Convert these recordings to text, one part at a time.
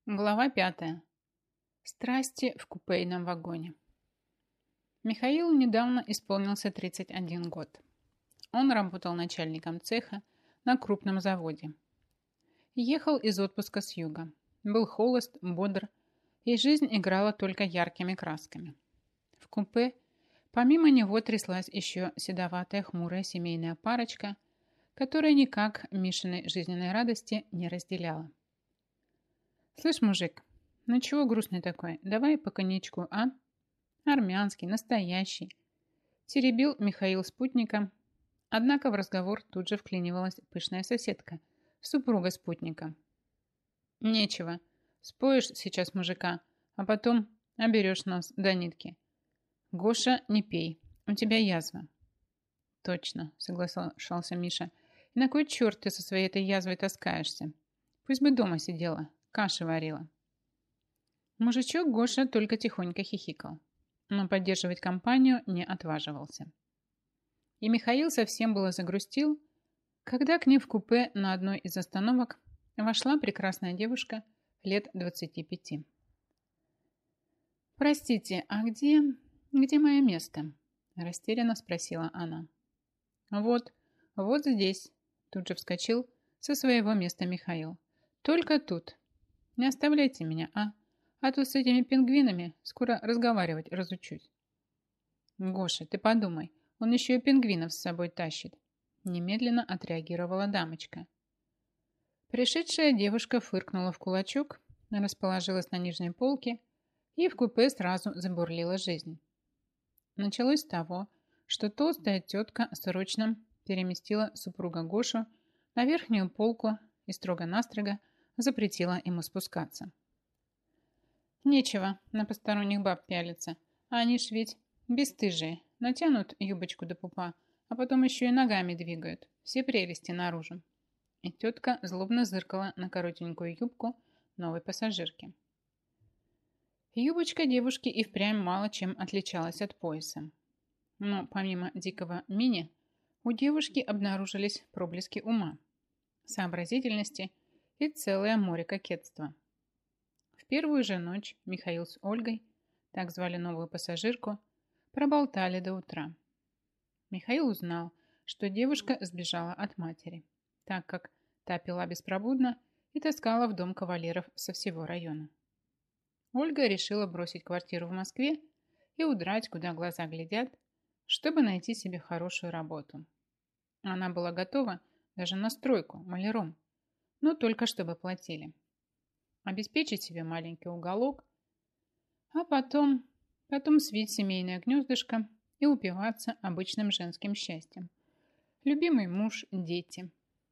Глава 5. Страсти в купейном вагоне. Михаилу недавно исполнился 31 год. Он работал начальником цеха на крупном заводе. Ехал из отпуска с юга. Был холост, бодр, и жизнь играла только яркими красками. В купе помимо него тряслась еще седоватая хмурая семейная парочка, которая никак Мишиной жизненной радости не разделяла. «Слышь, мужик, ну чего грустный такой? Давай по коньячку, а? Армянский, настоящий». Теребил Михаил спутника, однако в разговор тут же вклинивалась пышная соседка, супруга спутника. «Нечего. Споешь сейчас мужика, а потом оберешь нас до нитки. Гоша, не пей, у тебя язва». «Точно», соглашался Миша. «И на кой черт ты со своей этой язвой таскаешься? Пусть бы дома сидела, каши варила». Мужичок Гоша только тихонько хихикал, но поддерживать компанию не отваживался. И Михаил совсем было загрустил, когда к ним в купе на одной из остановок вошла прекрасная девушка лет 25. «Простите, а где мое место?» растерянно спросила она. Вот здесь», тут же вскочил со своего места Михаил. «Только тут. Не оставляйте меня, а? А то с этими пингвинами скоро разговаривать разучусь». «Гоша, ты подумай, он еще и пингвинов с собой тащит», немедленно отреагировала дамочка. Пришедшая девушка фыркнула в кулачок, расположилась на нижней полке, и в купе сразу забурлила жизнь. Началось с того, что толстая тетка срочно переместила супруга Гошу на верхнюю полку и строго-настрого запретила ему спускаться. «Нечего на посторонних баб пялиться, а они ж ведь бесстыжие, натянут юбочку до пупа, а потом еще и ногами двигают, все прелести наружу». И тетка злобно зыркала на коротенькую юбку новой пассажирки. Юбочка девушки и впрямь мало чем отличалась от пояса. Но помимо дикого мини, у девушки обнаружились проблески ума, сообразительности и целое море кокетства. В первую же ночь Михаил с Ольгой, так звали новую пассажирку, проболтали до утра. Михаил узнал, что девушка сбежала от матери, так как та пила беспробудно и таскала в дом кавалеров со всего района. Ольга решила бросить квартиру в Москве и удрать, куда глаза глядят, чтобы найти себе хорошую работу. Она была готова даже на стройку маляром, но только чтобы платили. Обеспечить себе маленький уголок, а потом свить семейное гнездышко и упиваться обычным женским счастьем. Любимый муж, дети.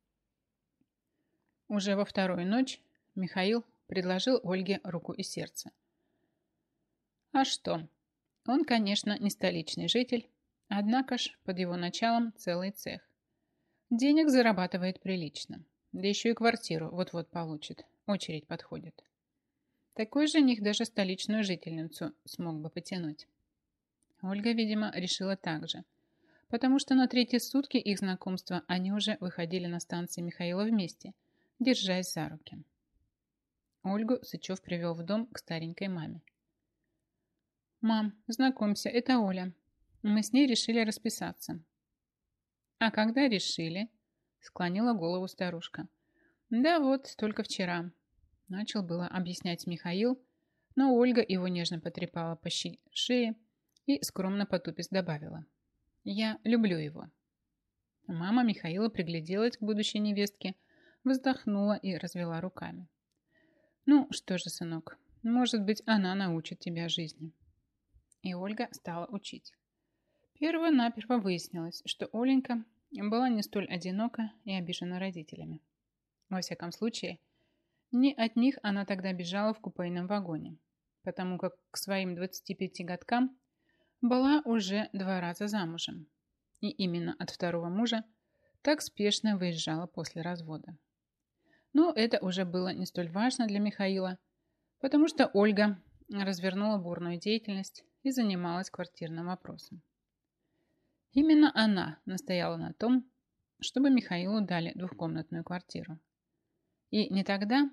Уже во вторую ночь Михаил предложил Ольге руку и сердце. А что? Он, конечно, не столичный житель, однако ж под его началом целый цех. Денег зарабатывает прилично, да еще и квартиру вот-вот получит, очередь подходит. Такой жених даже столичную жительницу смог бы потянуть. Ольга, видимо, решила так же, потому что на третьи сутки их знакомства они уже выходили на станции Михаила вместе, держась за руки. Ольгу Сычев привел в дом к старенькой маме. «Мам, знакомься, это Оля. Мы с ней решили расписаться». «А когда решили?» Склонила голову старушка. «Да вот, только вчера». Начал было объяснять Михаил, но Ольга его нежно потрепала по шее и скромно потупясь добавила. «Я люблю его». Мама Михаила пригляделась к будущей невестке, вздохнула и развела руками. «Ну что же, сынок, может быть, она научит тебя жизни». И Ольга стала учить. Перво-наперво выяснилось, что Оленька была не столь одинока и обижена родителями. Во всяком случае, не от них она тогда бежала в купейном вагоне, потому как к своим 25 годкам была уже 2 раза замужем. И именно от второго мужа так спешно выезжала после развода. Но это уже было не столь важно для Михаила, потому что Ольга развернула бурную деятельность и занималась квартирным вопросом. Именно она настояла на том, чтобы Михаилу дали двухкомнатную квартиру. И не тогда,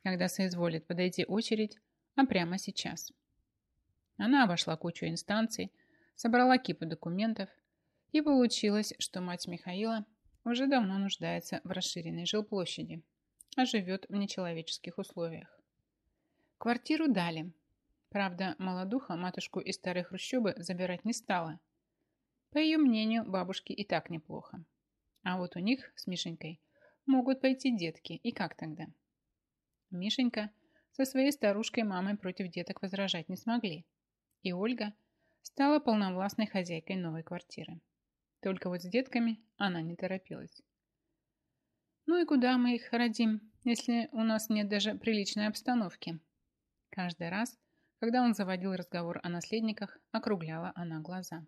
когда соизволит подойти очередь, а прямо сейчас. Она обошла кучу инстанций, собрала кипу документов, и получилось, что мать Михаила уже давно нуждается в расширенной жилплощади, а живет в нечеловеческих условиях. Квартиру дали. Правда, молодуха матушку из старой хрущобы забирать не стала. По ее мнению, бабушке и так неплохо. А вот у них с Мишенькой могут пойти детки, и как тогда? Мишенька со своей старушкой-мамой против деток возражать не смогли, и Ольга стала полновластной хозяйкой новой квартиры. Только вот с детками она не торопилась. «Ну и куда мы их родим, если у нас нет даже приличной обстановки?» Каждый раз, когда он заводил разговор о наследниках, округляла она глаза.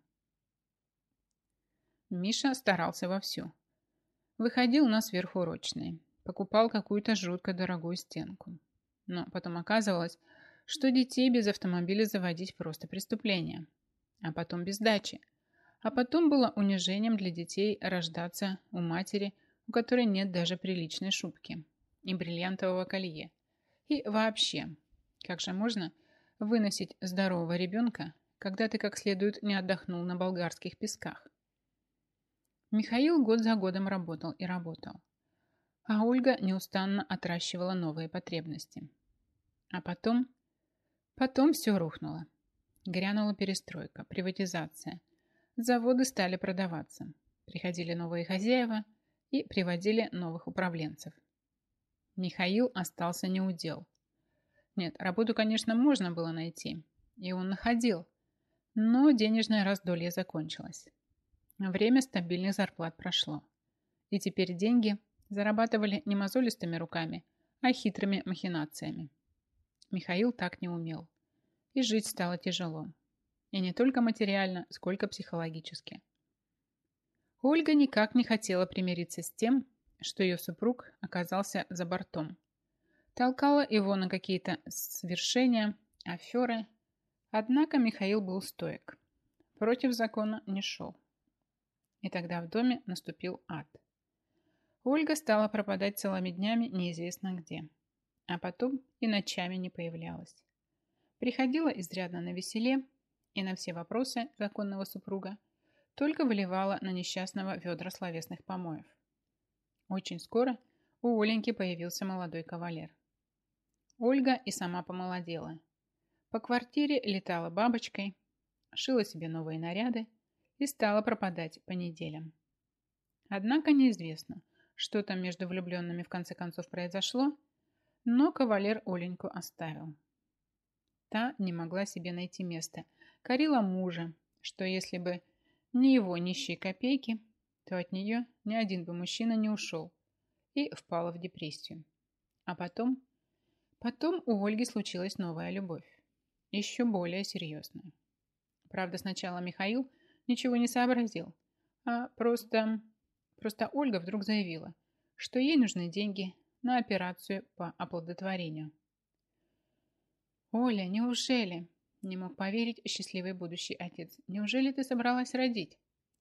Миша старался вовсю. Выходил на сверхурочные, покупал какую-то жутко дорогую стенку. Но потом оказывалось, что детей без автомобиля заводить просто преступление. А потом без дачи. А потом было унижением для детей рождаться у матери, у которой нет даже приличной шубки и бриллиантового колье. И вообще, как же можно выносить здорового ребенка, когда ты как следует не отдохнул на болгарских песках? Михаил год за годом работал и работал, а Ольга неустанно отращивала новые потребности. А потом все рухнуло. Грянула перестройка, приватизация. Заводы стали продаваться. Приходили новые хозяева и приводили новых управленцев. Михаил остался неудел. Нет, работу, конечно, можно было найти, и он находил, но денежное раздолье закончилось. Время стабильных зарплат прошло, и теперь деньги зарабатывали не мозолистыми руками, а хитрыми махинациями. Михаил так не умел, и жить стало тяжело. И не только материально, сколько психологически. Ольга никак не хотела примириться с тем, что ее супруг оказался за бортом. Толкала его на какие-то свершения, аферы. Однако Михаил был стоек. Против закона не шел. И тогда в доме наступил ад. Ольга стала пропадать целыми днями неизвестно где. А потом и ночами не появлялась. Приходила изрядно навеселе и на все вопросы законного супруга только выливала на несчастного ведра словесных помоев. Очень скоро у Оленьки появился молодой кавалер. Ольга и сама помолодела. По квартире летала бабочкой, шила себе новые наряды и стала пропадать по неделям. Однако неизвестно, что там между влюбленными в конце концов произошло, но кавалер Оленьку оставил. Та не могла себе найти места, корила мужа, что если бы не его нищие копейки, то от нее ни один бы мужчина не ушел, и впала в депрессию. А потом у Ольги случилась новая любовь, еще более серьезная. Правда, сначала Михаил ничего не сообразил, а просто Ольга вдруг заявила, что ей нужны деньги на операцию по оплодотворению. «Оля, неужели?» – не мог поверить счастливый будущий отец. «Неужели ты собралась родить?»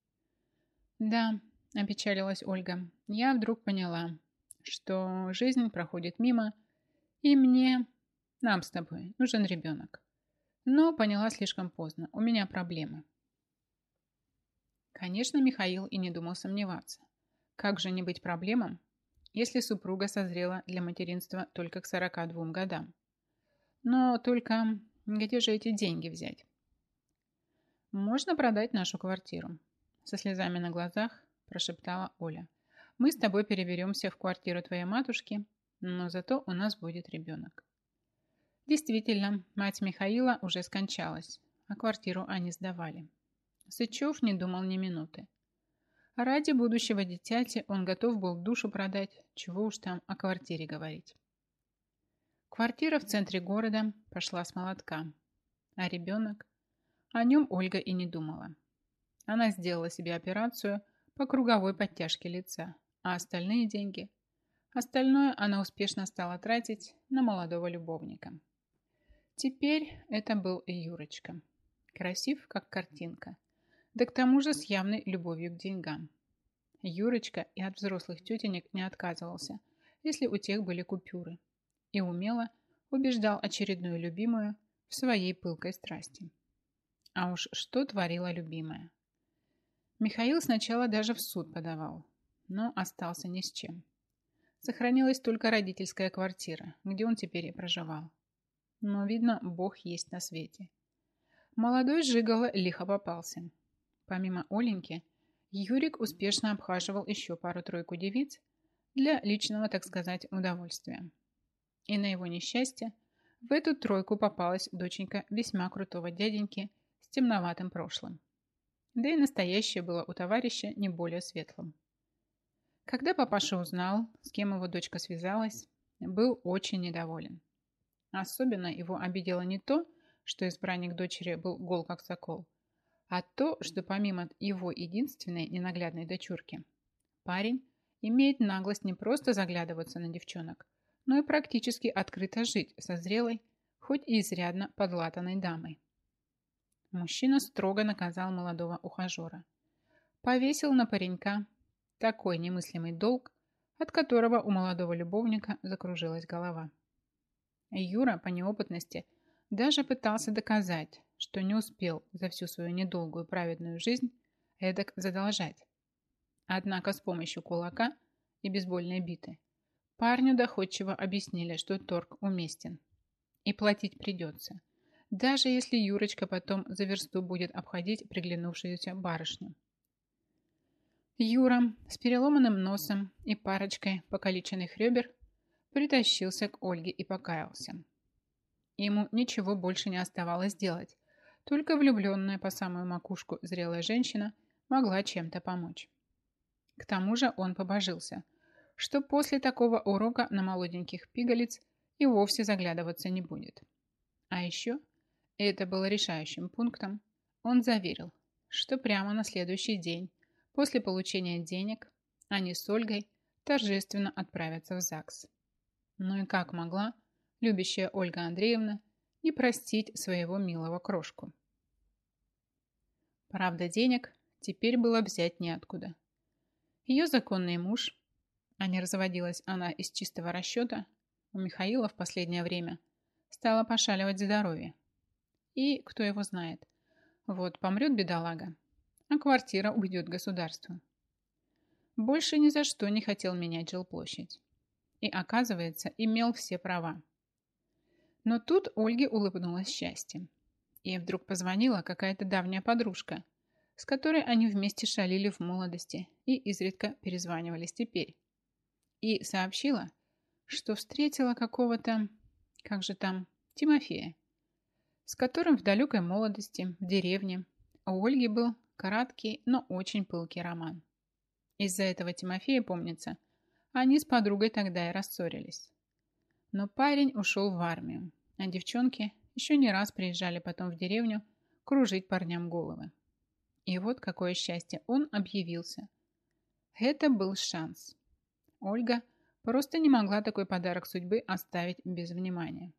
«Да», – опечалилась Ольга, – «я вдруг поняла, что жизнь проходит мимо, и нам с тобой нужен ребенок. Но поняла слишком поздно, у меня проблемы». Конечно, Михаил и не думал сомневаться. Как же не быть проблемам, если супруга созрела для материнства только к 42 годам? Но только где же эти деньги взять? «Можно продать нашу квартиру», – со слезами на глазах прошептала Оля. «Мы с тобой переберемся в квартиру твоей матушки, но зато у нас будет ребенок». Действительно, мать Михаила уже скончалась, а квартиру они сдавали. Сычев не думал ни минуты. Ради будущего дитяти он готов был душу продать, чего уж там о квартире говорить. Квартира в центре города пошла с молотка, а ребенок? О нем Ольга и не думала. Она сделала себе операцию по круговой подтяжке лица, а остальные деньги? Остальное она успешно стала тратить на молодого любовника. Теперь это был и Юрочка. Красив, как картинка, да к тому же с явной любовью к деньгам. Юрочка и от взрослых тетенек не отказывался, если у тех были купюры. и умело убеждал очередную любимую в своей пылкой страсти. А уж что творила любимая. Михаил сначала даже в суд подавал, но остался ни с чем. Сохранилась только родительская квартира, где он теперь и проживал. Но, видно, Бог есть на свете. Молодой жигало лихо попался. Помимо Оленьки, Юрик успешно обхаживал еще пару-тройку девиц для личного, так сказать, удовольствия. И на его несчастье в эту тройку попалась доченька весьма крутого дяденьки с темноватым прошлым. Да и настоящее было у товарища не более светлым. Когда папаша узнал, с кем его дочка связалась, был очень недоволен. Особенно его обидело не то, что избранник дочери был гол как сокол, а то, что помимо его единственной ненаглядной дочурки, парень имеет наглость не просто заглядываться на девчонок, но и практически открыто жить со зрелой, хоть и изрядно подлатанной дамой. Мужчина строго наказал молодого ухажера. Повесил на паренька такой немыслимый долг, от которого у молодого любовника закружилась голова. Юра по неопытности даже пытался доказать, что не успел за всю свою недолгую праведную жизнь эдак задолжать. Однако с помощью кулака и бейсбольной биты парню доходчиво объяснили, что торг уместен и платить придется, даже если Юрочка потом за версту будет обходить приглянувшуюся барышню. Юра с переломанным носом и парочкой покалеченных ребер притащился к Ольге и покаялся. Ему ничего больше не оставалось делать, только влюбленная по самую макушку зрелая женщина могла чем-то помочь. К тому же он побожился, что после такого урока на молоденьких пигалиц и вовсе заглядываться не будет. А еще, и это было решающим пунктом, он заверил, что прямо на следующий день после получения денег они с Ольгой торжественно отправятся в ЗАГС. Ну и как могла любящая Ольга Андреевна не простить своего милого крошку? Правда, денег теперь было взять неоткуда. Ее законный муж, а не разводилась она из чистого расчета, у Михаила в последнее время стала пошаливать здоровье. И, кто его знает, вот помрет бедолага, а квартира уйдет государству. Больше ни за что не хотел менять жилплощадь. И, оказывается, имел все права. Но тут Ольге улыбнулось счастье. Ей вдруг позвонила какая-то давняя подружка, с которой они вместе шалили в молодости и изредка перезванивались теперь. И сообщила, что встретила какого-то, как же там, Тимофея, с которым в далекой молодости, в деревне, у Ольги был краткий, но очень пылкий роман. Из-за этого Тимофея, помнится, они с подругой тогда и рассорились. Но парень ушел в армию, а девчонки еще не раз приезжали потом в деревню кружить парням головы. И вот какое счастье, он объявился. Это был шанс. Ольга просто не могла такой подарок судьбы оставить без внимания.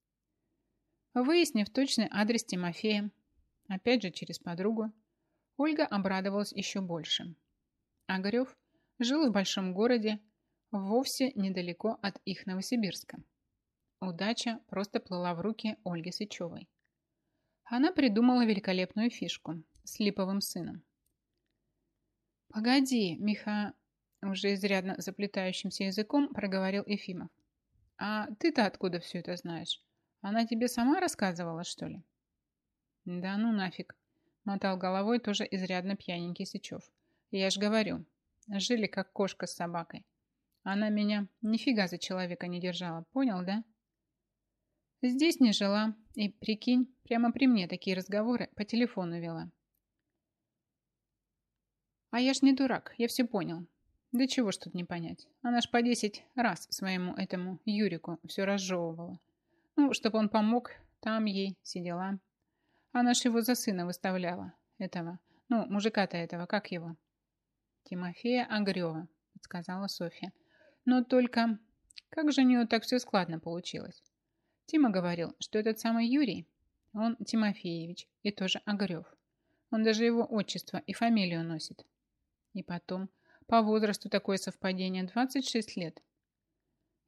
Выяснив точный адрес Тимофея, опять же через подругу, Ольга обрадовалась еще больше. Огарев жил в большом городе, вовсе недалеко от их Новосибирска. Удача просто плыла в руки Ольги Сычевой. Она придумала великолепную фишку с липовым сыном. «Погоди, Миха...» уже изрядно заплетающимся языком проговорил Ефимов. «А ты-то откуда все это знаешь? Она тебе сама рассказывала, что ли?» «Да ну нафиг», мотал головой тоже изрядно пьяненький Сычев. «Я ж говорю, жили как кошка с собакой. Она меня нифига за человека не держала, понял, да?» «Здесь не жила, и, прикинь, прямо при мне такие разговоры по телефону вела». «А я ж не дурак, я все понял. Да чего ж тут не понять? Она ж по 10 раз своему этому Юрику все разжевывала. Ну, чтоб он помог, там ей все дела. Она ж его за сына выставляла, этого. Ну, мужика-то этого, как его?» «Тимофея Огарева», подсказала Софья. «Но только как же у нее так все складно получилось? Тима говорил, что этот самый Юрий, он Тимофеевич и тоже Огарев. Он даже его отчество и фамилию носит. И потом, по возрасту такое совпадение 26 лет.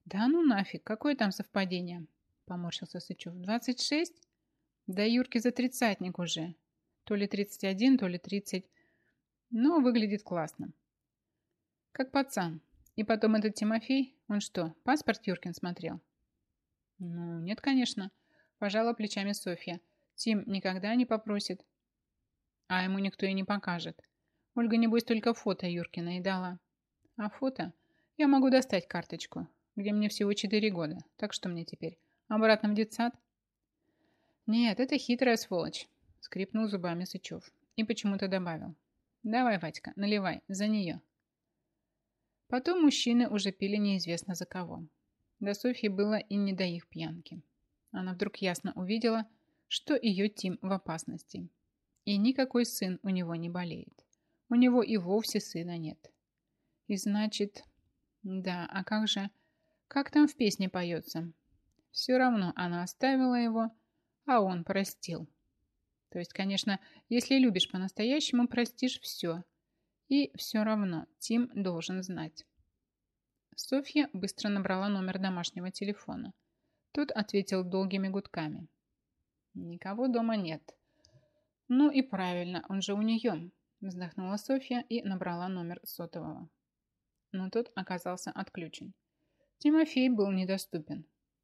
Да ну нафиг, какое там совпадение? Поморщился Сычев. 26? Да Юрке за тридцатник уже. То ли 31, то ли 30. Но выглядит классно. Как пацан. И потом этот Тимофей, он что, паспорт Юркин смотрел? Ну, нет, конечно. Пожала плечами Софья. Тим никогда не попросит. А ему никто и не покажет. Ольга, небось, только фото Юркина и дала. А фото? Я могу достать карточку, где мне всего 4 года. Так что мне теперь? Обратно в детсад? Нет, это хитрая сволочь, скрипнул зубами Сычев. И почему-то добавил. Давай, Вадька, наливай, за нее. Потом мужчины уже пили неизвестно за кого. До Софьи было и не до их пьянки. Она вдруг ясно увидела, что ее Тим в опасности. И никакой сын у него не болеет. У него и вовсе сына нет. И значит... Да, а как же... Как там в песне поется? Все равно она оставила его, а он простил. То есть, конечно, если любишь по-настоящему, простишь все. И все равно Тим должен знать. Софья быстро набрала номер домашнего телефона. Тот ответил долгими гудками. Никого дома нет. Ну и правильно, он же у нее. Вздохнула Софья и набрала номер сотового. Но тот оказался отключен. Тимофей был недоступен.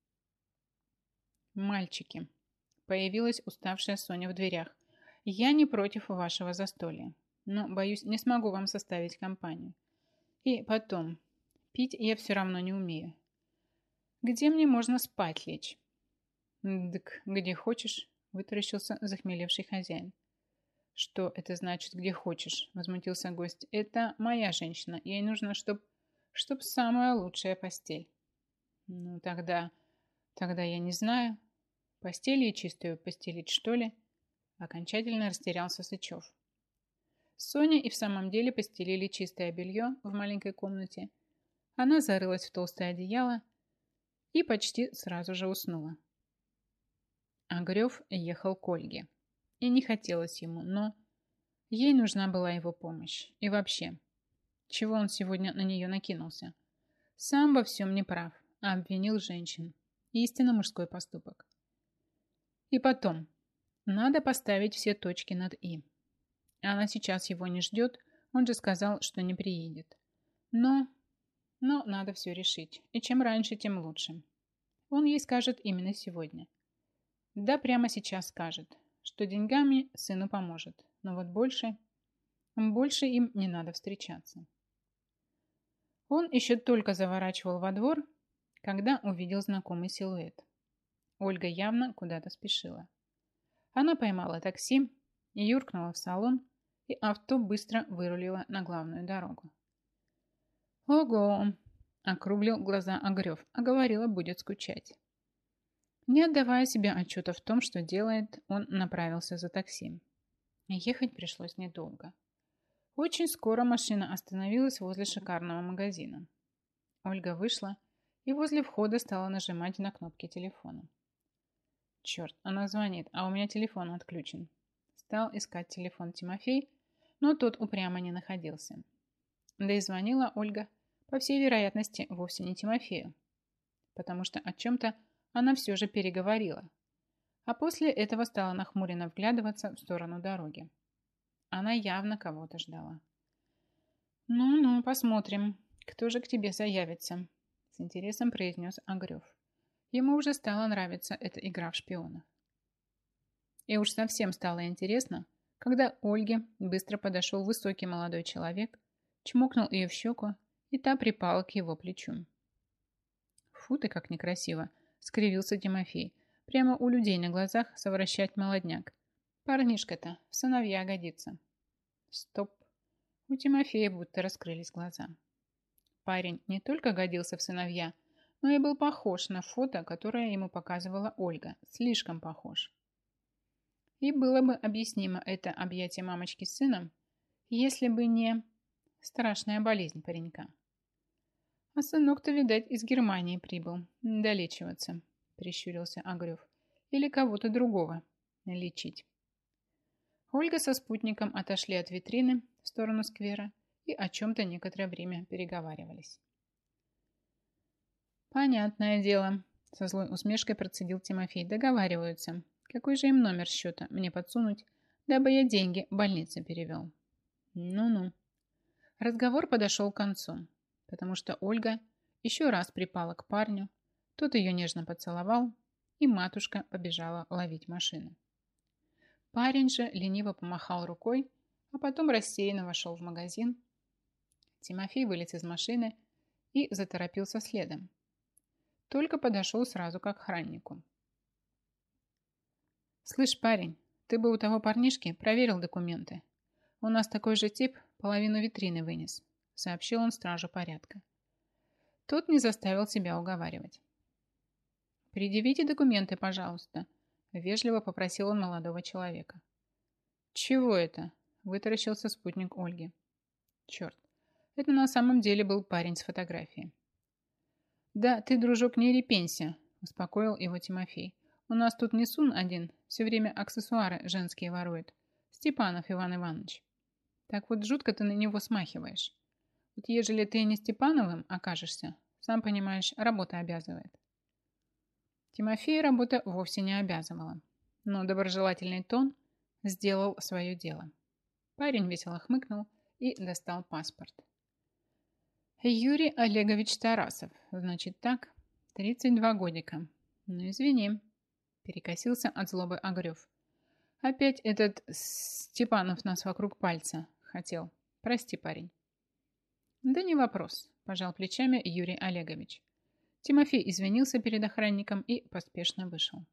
«Мальчики», — появилась уставшая Соня в дверях, — «я не против вашего застолья, но, боюсь, не смогу вам составить компанию. И потом, пить я все равно не умею. Где мне можно спать лечь?» «Дык, где хочешь», — вытаращился захмелевший хозяин. «Что это значит, где хочешь?» — возмутился гость. «Это моя женщина. Ей нужно, чтоб самая лучшая постель». «Ну, тогда я не знаю. Постель ей чистую постелить, что ли?» Окончательно растерялся Сычев. Соня и в самом деле постелили чистое белье в маленькой комнате. Она зарылась в толстое одеяло и почти сразу же уснула. Огрев ехал к Ольге. И не хотелось ему, но ей нужна была его помощь. И вообще, чего он сегодня на нее накинулся? Сам во всем не прав, а обвинил женщин. Истинно мужской поступок. И потом, надо поставить все точки над «и». Она сейчас его не ждет, он же сказал, что не приедет. Но надо все решить, и чем раньше, тем лучше. Он ей скажет именно сегодня. Да, прямо сейчас скажет, что деньгами сыну поможет, но вот больше им не надо встречаться. Он еще только заворачивал во двор, когда увидел знакомый силуэт. Ольга явно куда-то спешила. Она поймала такси и юркнула в салон, и авто быстро вырулило на главную дорогу. «Ого!» – округлил глаза Огрев, а говорила, будет скучать. Не отдавая себе отчета в том, что делает, он направился за такси. Ехать пришлось недолго. Очень скоро машина остановилась возле шикарного магазина. Ольга вышла и возле входа стала нажимать на кнопки телефона. Черт, она звонит, а у меня телефон отключен. Стал искать телефон Тимофей, но тот упрямо не находился. Да и звонила Ольга, по всей вероятности, вовсе не Тимофею, потому что о чем-то она все же переговорила, а после этого стала нахмуренно вглядываться в сторону дороги. Она явно кого-то ждала. «Ну-ну, посмотрим, кто же к тебе заявится», с интересом произнес Огрев. Ему уже стала нравиться эта игра в шпионов. И уж совсем стало интересно, когда Ольге быстро подошел высокий молодой человек, чмокнул ее в щеку, и та припала к его плечу. «Фу ты, как некрасиво!» — скривился Тимофей. «Прямо у людей на глазах совращать молодняк. Парнишка-то в сыновья годится». Стоп! У Тимофея будто раскрылись глаза. Парень не только годился в сыновья, но и был похож на фото, которое ему показывала Ольга. Слишком похож. И было бы объяснимо это объятие мамочки с сыном, если бы не страшная болезнь паренька. А сынок-то, видать, из Германии прибыл долечиваться, прищурился Огрев. Или кого-то другого лечить. Ольга со спутником отошли от витрины в сторону сквера и о чем-то некоторое время переговаривались. Понятное дело. Со злой усмешкой процедил Тимофей. Договариваются. Какой же им номер счета мне подсунуть, дабы я деньги в больнице перевел? Ну-ну. Разговор подошел к концу, потому что Ольга еще раз припала к парню, тот ее нежно поцеловал, и матушка побежала ловить машину. Парень же лениво помахал рукой, а потом рассеянно вошел в магазин. Тимофей вылез из машины и заторопился следом. Только подошел сразу к охраннику. «Слышь, парень, ты бы у того парнишки проверил документы. У нас такой же тип половину витрины вынес», сообщил он стражу порядка. Тот не заставил себя уговаривать. «Предъявите документы, пожалуйста», вежливо попросил он молодого человека. «Чего это?» вытаращился спутник Ольги. Черт, это на самом деле был парень с фотографией. «Да ты, дружок, не репенься», успокоил его Тимофей. «У нас тут несун один, все время аксессуары женские ворует. Степанов Иван Иванович. Так вот жутко ты на него смахиваешь. Вот ежели ты не Степановым окажешься, сам понимаешь, работа обязывает». Тимофея работа вовсе не обязывала, но доброжелательный тон сделал свое дело. Парень весело хмыкнул и достал паспорт. «Юрий Олегович Тарасов, значит так, 32 годика. Ну извини», перекосился от злобы Огарев. «Опять этот Степанов нас вокруг пальца хотел. Прости, парень». «Да не вопрос», пожал плечами Юрий Олегович. Тимофей извинился перед охранником и поспешно вышел.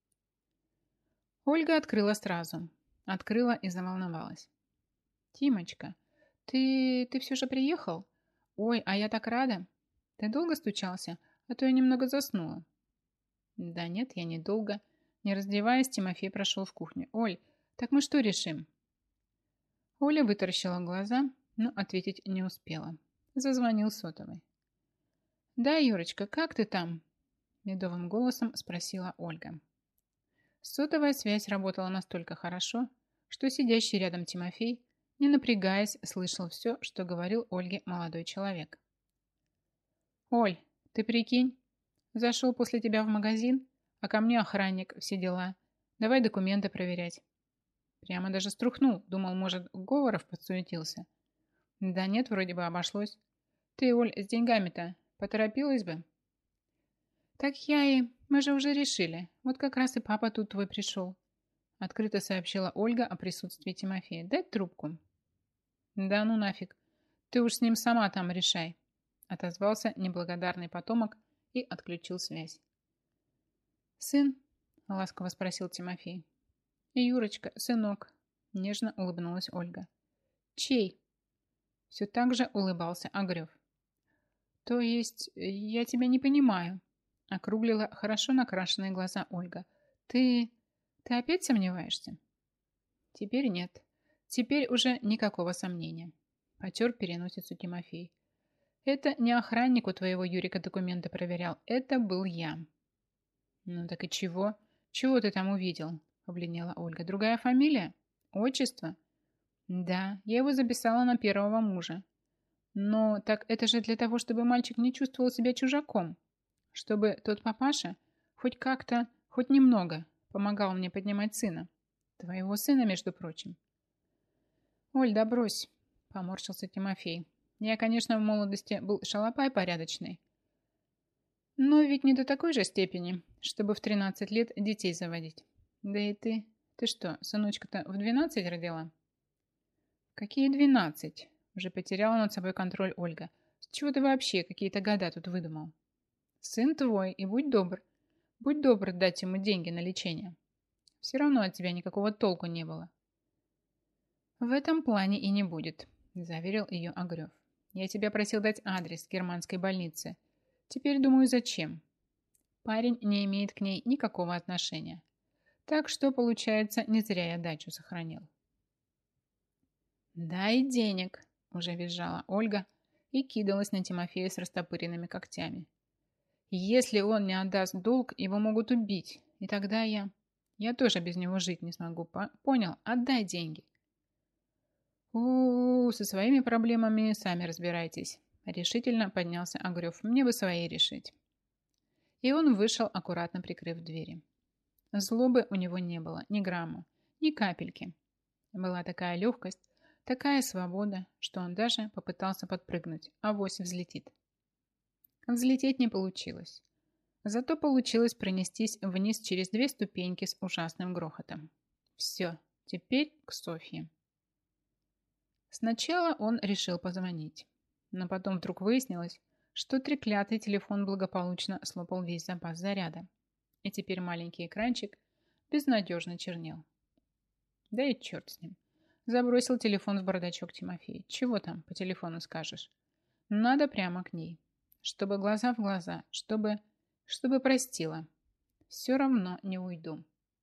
Ольга открыла сразу. Открыла и заволновалась. «Тимочка, ты все же приехал? Ой, а я так рада. Ты долго стучался? А то я немного заснула». «Да нет, я недолго». Не раздеваясь, Тимофей прошел в кухню. «Оль, так мы что решим?» Оля вытаращила глаза, но ответить не успела. Зазвонил сотовый. «Да, Юрочка, как ты там?» Медовым голосом спросила Ольга. Сотовая связь работала настолько хорошо, что сидящий рядом Тимофей, не напрягаясь, слышал все, что говорил Ольге молодой человек. «Оль, ты прикинь, зашел после тебя в магазин, а ко мне охранник, все дела. Давай документы проверять». Прямо даже струхнул, думал, может, Говоров подсуетился. Да нет, вроде бы обошлось. Ты, Оль, с деньгами-то поторопилась бы? Так я и... Мы же уже решили. Вот как раз и папа тут твой пришел. Открыто сообщила Ольга о присутствии Тимофея. Дай трубку. Да ну нафиг. Ты уж с ним сама там решай. Отозвался неблагодарный потомок и отключил связь. Сын? Ласково спросил Тимофей. Юрочка, сынок. Нежно улыбнулась Ольга. Чей? Все так же улыбался Огарев. То есть, я тебя не понимаю. Округлила хорошо накрашенные глаза Ольга. Ты опять сомневаешься? Теперь нет. Теперь уже никакого сомнения. Потер переносицу Тимофей. Это не охранник у твоего Юрика документы проверял. Это был я. Ну так и чего? Чего ты там увидел? Побледнела Ольга. Другая фамилия? Отчество? Да, я его записала на первого мужа. Но так это же для того, чтобы мальчик не чувствовал себя чужаком. Чтобы тот папаша хоть как-то, хоть немного помогал мне поднимать сына. Твоего сына, между прочим. Оль, да брось, поморщился Тимофей. Я, конечно, в молодости был шалопай порядочный. Но ведь не до такой же степени, чтобы в 13 лет детей заводить. Да и ты что, сыночка-то в 12 родила? Какие 12? Уже потеряла над собой контроль Ольга. С чего ты вообще какие-то года тут выдумал? Сын твой, и будь добр. Будь добр дать ему деньги на лечение. Все равно от тебя никакого толку не было. В этом плане и не будет, заверил ее Огарев. Я тебя просил дать адрес германской больницы. Теперь думаю, зачем? Парень не имеет к ней никакого отношения. Так что, получается, не зря я дачу сохранил. «Дай денег!» – уже визжала Ольга и кидалась на Тимофея с растопыренными когтями. «Если он не отдаст долг, его могут убить, и тогда я тоже без него жить не смогу. Понял? Отдай деньги!» Со своими проблемами сами разбирайтесь», – решительно поднялся Огарев. «Мне бы свои решить». И он вышел, аккуратно прикрыв двери. Злобы у него не было, ни грамма, ни капельки. Была такая легкость, такая свобода, что он даже попытался подпрыгнуть, авось взлетит. Взлететь не получилось. Зато получилось пронестись вниз через 2 ступеньки с ужасным грохотом. Все, теперь к Софье. Сначала он решил позвонить, но потом вдруг выяснилось, что треклятый телефон благополучно слопал весь запас заряда, и теперь маленький экранчик безнадежно чернел. Да и черт с ним. Забросил телефон в бардачок Тимофей. Чего там по телефону скажешь? Надо прямо к ней. Чтобы глаза в глаза, чтобы простила. Все равно не уйду.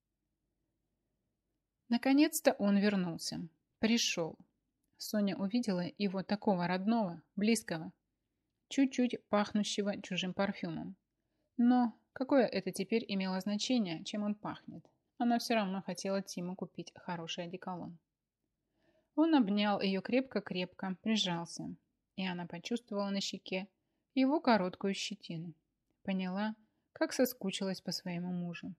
Наконец-то он вернулся. Пришел. Соня увидела его такого родного, близкого, чуть-чуть пахнущего чужим парфюмом. Но какое это теперь имело значение, чем он пахнет? Она все равно хотела Тиму купить хороший одеколон. Он обнял ее крепко-крепко, прижался, и она почувствовала на щеке его короткую щетину. Поняла, как соскучилась по своему мужу.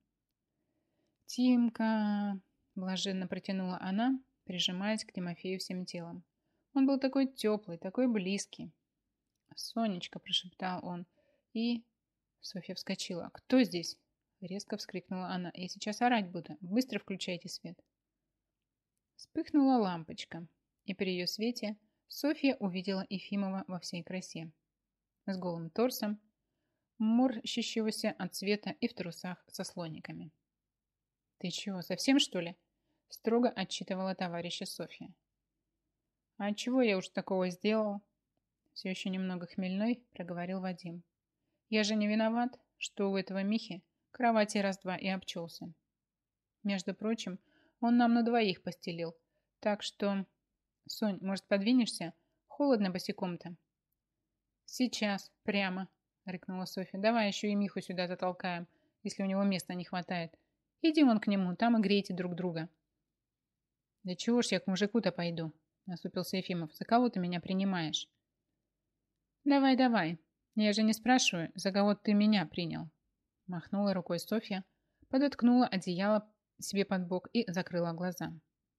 «Тимка!» – блаженно протянула она, прижимаясь к Тимофею всем телом. Он был такой теплый, такой близкий. «Сонечка!» – прошептал он. И... Софья вскочила. «Кто здесь?» – резко вскрикнула она. «Я сейчас орать буду. Быстро включайте свет». Вспыхнула лампочка, и при ее свете Софья увидела Ефимова во всей красе. С голым торсом, морщащегося от света и в трусах со слониками. «Ты чего, совсем что ли?» – строго отчитывала товарища Софья. «А чего я уж такого сделал?» Все еще немного хмельной проговорил Вадим. «Я же не виноват, что у этого Михи кровати раз-два и обчелся. Между прочим, он нам на 2 постелил, так что... Сонь, может, подвинешься? Холодно босиком-то». «Сейчас, прямо», — рыкнула Софья. «Давай еще и Миху сюда затолкаем, если у него места не хватает. Иди вон к нему, там и грейте друг друга». «Да чего ж я к мужику-то пойду?» — насупился Ефимов. «За кого ты меня принимаешь?» «Давай, давай. Я же не спрашиваю, за кого ты меня принял». Махнула рукой Софья, подоткнула одеяло себе под бок и закрыла глаза.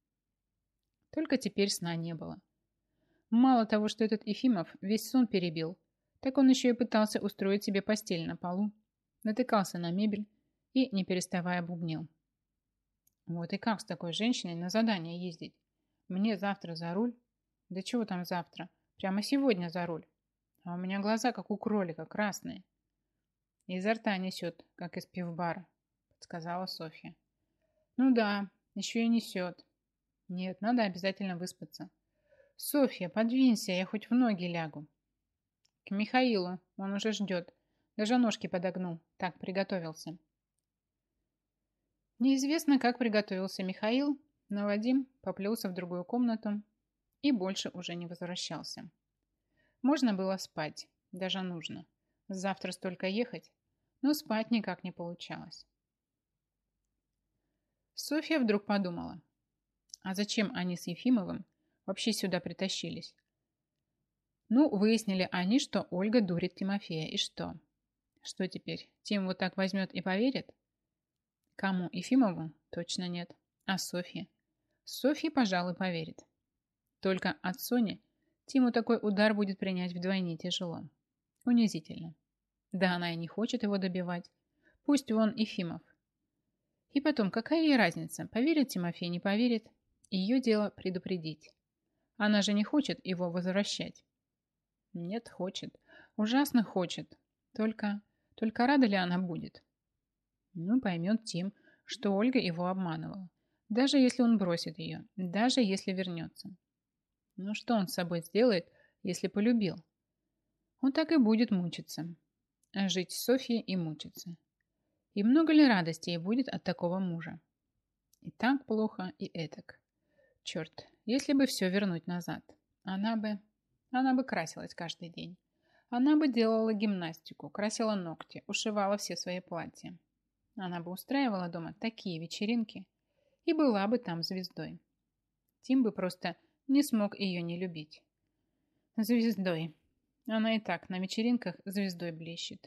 Только теперь сна не было. Мало того, что этот Ефимов весь сон перебил, так он еще и пытался устроить себе постель на полу, натыкался на мебель и, не переставая, бубнил. Вот и как с такой женщиной на задание ездить? Мне завтра за руль? Да чего там завтра? Прямо сегодня за руль. А у меня глаза, как у кролика, красные. Изо рта несет, как из пивбара, подсказала Софья. Ну да, еще и несет. Нет, надо обязательно выспаться. Софья, подвинься, я хоть в ноги лягу. К Михаилу, он уже ждет. Даже ножки подогнул, так приготовился. Неизвестно, как приготовился Михаил, но Вадим поплелся в другую комнату и больше уже не возвращался. Можно было спать, даже нужно. Завтра столько ехать, но спать никак не получалось. Софья вдруг подумала, а зачем они с Ефимовым вообще сюда притащились? Ну, выяснили они, что Ольга дурит Тимофея, и что? Что теперь, Тим вот так возьмет и поверит? Кому? Ефимову? Точно нет. А Софье? Софье, пожалуй, поверит. Только от Сони Тиму такой удар будет принять вдвойне тяжело. Унизительно. Да она и не хочет его добивать. Пусть вон Ефимов. И потом, какая ей разница, поверит Тимофей, не поверит? Ее дело предупредить. Она же не хочет его возвращать. Нет, хочет. Ужасно хочет. Только рада ли она будет? Ну, поймет Тим, что Ольга его обманывала. Даже если он бросит ее, даже если вернется. Ну, что он с собой сделает, если полюбил? Он так и будет мучиться. Жить с Софьей и мучиться. И много ли радости ей будет от такого мужа? И так плохо, и этак. Черт, если бы все вернуть назад. Она бы красилась каждый день. Она бы делала гимнастику, красила ногти, ушивала все свои платья. Она бы устраивала дома такие вечеринки и была бы там звездой. Тим бы просто не смог ее не любить. Звездой. Она и так на вечеринках звездой блещет.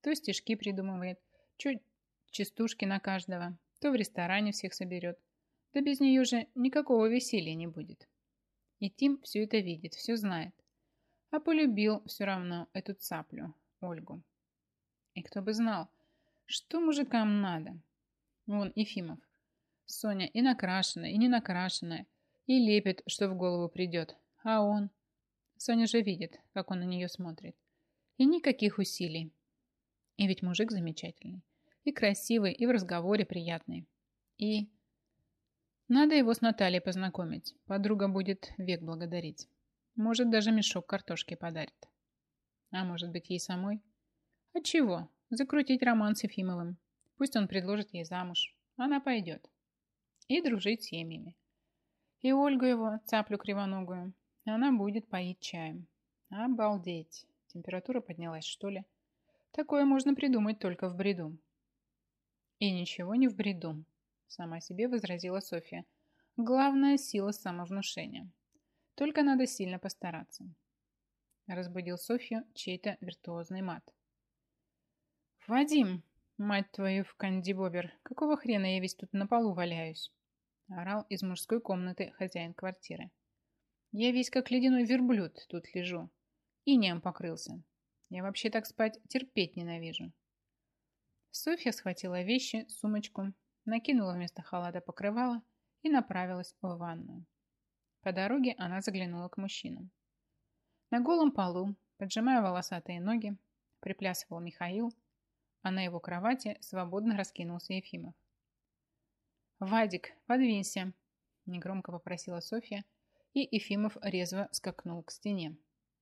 То стишки придумывает, чуть частушки на каждого, то в ресторане всех соберет. Да без нее же никакого веселья не будет. И Тим все это видит, все знает. А полюбил все равно эту цаплю, Ольгу. И кто бы знал, что мужикам надо. Вон Ефимов. Соня и накрашенная, и не накрашенная, и лепит, что в голову придет. А он... Соня же видит, как он на нее смотрит. И никаких усилий. И ведь мужик замечательный. И красивый, и в разговоре приятный. И... Надо его с Натальей познакомить. Подруга будет век благодарить. Может, даже мешок картошки подарит. А может быть, ей самой? Отчего? Закрутить роман с Ефимовым. Пусть он предложит ей замуж. Она пойдет. И дружить с семьями. И Ольгу его, цаплю кривоногую, она будет поить чаем. Обалдеть. Температура поднялась, что ли? Такое можно придумать только в бреду. И ничего не в бреду, сама себе возразила Софья. Главная сила самовнушения. Только надо сильно постараться. Разбудил Софью чей-то виртуозный мат. «Вадим, мать твою в кандибобер, какого хрена я весь тут на полу валяюсь?» Орал из мужской комнаты хозяин квартиры. «Я весь как ледяной верблюд тут лежу. Инеем покрылся. Я вообще так спать терпеть ненавижу». Софья схватила вещи, сумочку, накинула вместо халата покрывало и направилась в ванную. По дороге она заглянула к мужчинам. На голом полу, поджимая волосатые ноги, приплясывал Михаил, а на его кровати свободно раскинулся Ефимов. «Вадик, подвинься!» – негромко попросила Софья, и Ефимов резво скакнул к стене.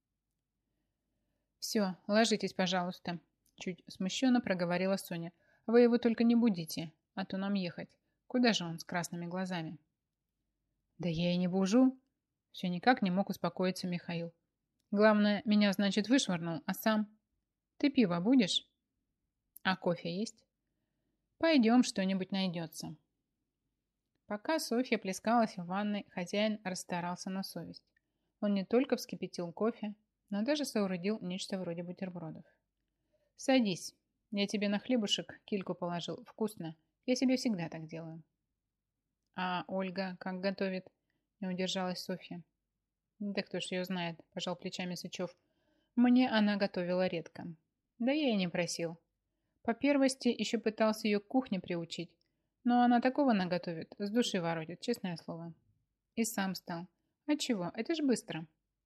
«Все, ложитесь, пожалуйста», – чуть смущенно проговорила Соня. «Вы его только не будите, а то нам ехать. Куда же он с красными глазами?» «Да я и не бужу!» – все никак не мог успокоиться Михаил. «Главное, меня, значит, вышвырнул, а сам? Ты пиво будешь? А кофе есть? Пойдем, что-нибудь найдется». Пока Софья плескалась в ванной, хозяин расстарался на совесть. Он не только вскипятил кофе, но даже соорудил нечто вроде бутербродов. «Садись. Я тебе на хлебушек кильку положил. Вкусно. Я себе всегда так делаю». «А Ольга как готовит?» – не удержалась Софья. «Да кто ж ее знает», – пожал плечами Сычев. «Мне она готовила редко. Да я и не просил. По первости еще пытался ее к кухне приучить, но она такого наготовит, с души воротит, честное слово. И сам стал. Отчего? Это ж быстро».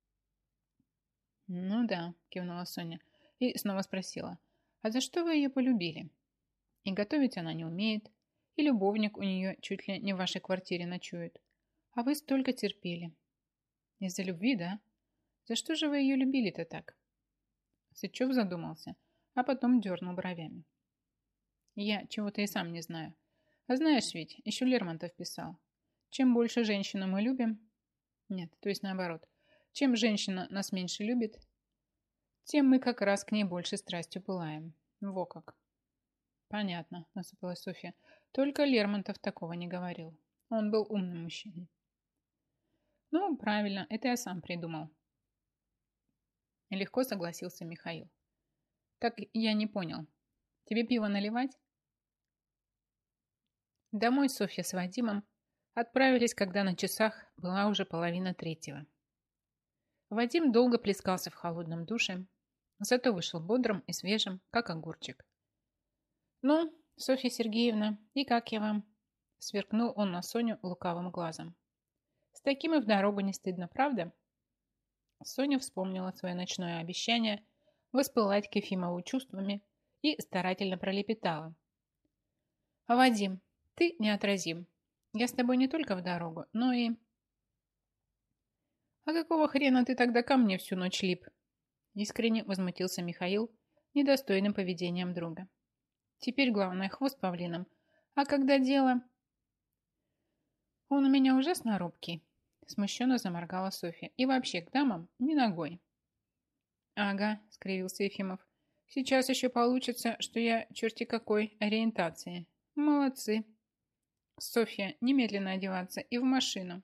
«Ну да», – кивнула Соня и снова спросила. «А за что вы ее полюбили? И готовить она не умеет, и любовник у нее чуть ли не в вашей квартире ночует. А вы столько терпели. Из-за любви, да? За что же вы ее любили-то так?» Сычев задумался, а потом дернул бровями. «Я чего-то и сам не знаю. А знаешь ведь, еще Лермонтов писал. Чем больше женщину мы любим... Нет, то есть наоборот. Чем женщина нас меньше любит, тем мы как раз к ней больше страстью пылаем. Во как». «Понятно», — насупилась Софья. «Только Лермонтов такого не говорил. Он был умным мужчиной». «Ну, правильно, это я сам придумал». Легко согласился Михаил. «Так я не понял. Тебе пиво наливать?» Домой Софья с Вадимом отправились, когда на часах была уже 2:30. Вадим долго плескался в холодном душе, зато вышел бодрым и свежим, как огурчик. «Ну, Софья Сергеевна, и как я вам?» Сверкнул он на Соню лукавым глазом. «С таким и в дорогу не стыдно, правда?» Соня вспомнила свое ночное обещание воспылать к Ефимову чувствами и старательно пролепетала. «Вадим, ты неотразим. Я с тобой не только в дорогу, но и...» «А какого хрена ты тогда ко мне всю ночь лип?» Искренне возмутился Михаил недостойным поведением друга. «Теперь главное хвост павлином. А когда дело...» «Он у меня ужасно робкий», смущенно заморгала Софья. «И вообще к дамам ни ногой». «Ага», скривился Ефимов. «Сейчас еще получится, что я черти какой ориентации. Молодцы. Софья, немедленно одеваться и в машину».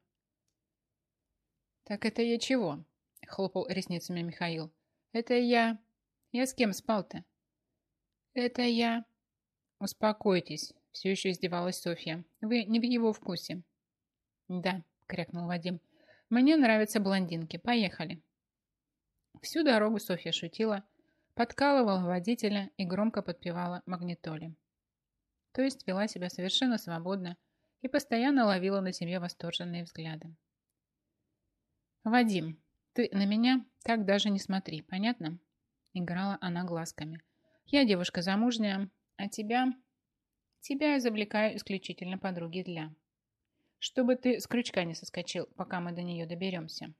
«Так это я чего?» Хлопал ресницами Михаил. «Это я... Я с кем спал-то?» Это я. Успокойтесь, все еще издевалась Софья. Вы не в его вкусе. Да, крякнул Вадим. Мне нравятся блондинки. Поехали. Всю дорогу Софья шутила, подкалывала водителя и громко подпевала магнитоле. То есть вела себя совершенно свободно и постоянно ловила на себе восторженные взгляды. «Вадим, ты на меня так даже не смотри, понятно?» Играла она глазками. «Я девушка замужняя, а тебя...» «Тебя я завлекаю исключительно подруги для...» «Чтобы ты с крючка не соскочил, пока мы до нее доберемся».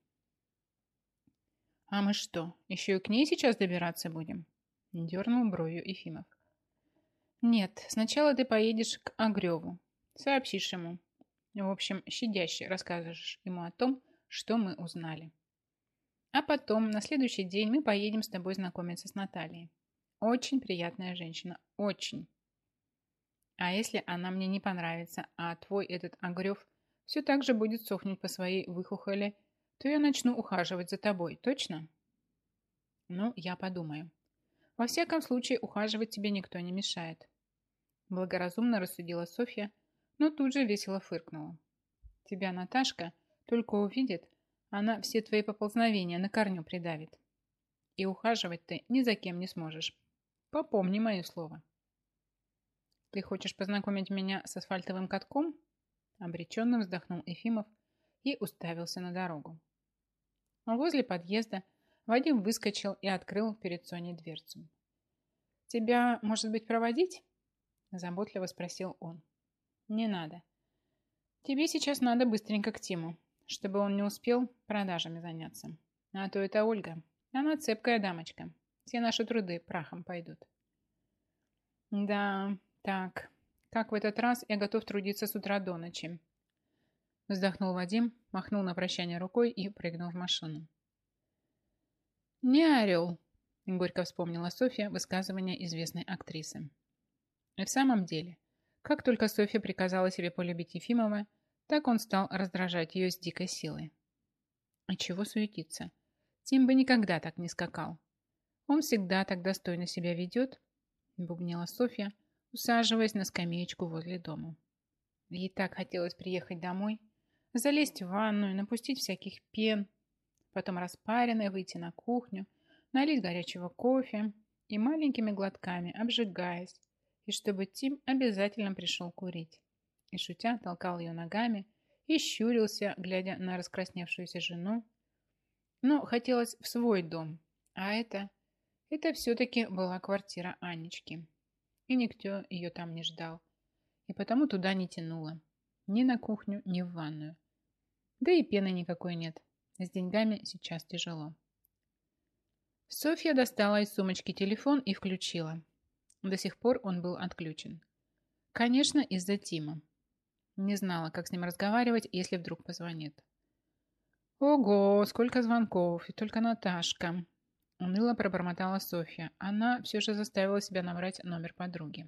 «А мы что, еще и к ней сейчас добираться будем?» Дернул бровью Ефимов. «Нет, сначала ты поедешь к Агреву. Сообщишь ему. В общем, щадяще расскажешь ему о том, что мы узнали. А потом, на следующий день, мы поедем с тобой знакомиться с Натальей. Очень приятная женщина. Очень. А если она мне не понравится, а твой этот Агрев все так же будет сохнуть по своей выхухоле, то я начну ухаживать за тобой. Точно? Ну, я подумаю. Во всяком случае, ухаживать тебе никто не мешает. Благоразумно рассудила Софья, но тут же весело фыркнула. Тебя Наташка только увидит, она все твои поползновения на корню придавит. И ухаживать ты ни за кем не сможешь. Попомни мое слово. Ты хочешь познакомить меня с асфальтовым катком? Обреченно вздохнул Ефимов и уставился на дорогу. А возле подъезда Вадим выскочил и открыл перед Соней дверцу. «Тебя, может быть, проводить?» Заботливо спросил он. «Не надо. Тебе сейчас надо быстренько к Тиму, чтобы он не успел продажами заняться. А то это Ольга. Она цепкая дамочка. Все наши труды прахом пойдут». «Да, так. Как в этот раз я готов трудиться с утра до ночи?» Вздохнул Вадим, махнул на прощание рукой и прыгнул в машину. «Не орел», – горько вспомнила Софья высказывание известной актрисы. И в самом деле, как только Софья приказала себе полюбить Ефимова, так он стал раздражать ее с дикой силой. А чего суетиться? Тим бы никогда так не скакал. Он всегда так достойно себя ведет, бубнила Софья, усаживаясь на скамеечку возле дома. Ей так хотелось приехать домой, залезть в ванную, напустить всяких пен, потом распаренной выйти на кухню, налить горячего кофе и маленькими глотками, обжигаясь, и чтобы Тим обязательно пришел курить. И шутя толкал ее ногами и щурился, глядя на раскрасневшуюся жену. Но хотелось в свой дом, а это все-таки была квартира Анечки. И никто ее там не ждал, и потому туда не тянуло. Ни на кухню, ни в ванную. Да и пены никакой нет. С деньгами сейчас тяжело. Софья достала из сумочки телефон и включила. До сих пор он был отключен. Конечно, из-за Тима. Не знала, как с ним разговаривать, если вдруг позвонит. Ого, сколько звонков, и только Наташка. Уныло пробормотала Софья. Она все же заставила себя набрать номер подруги.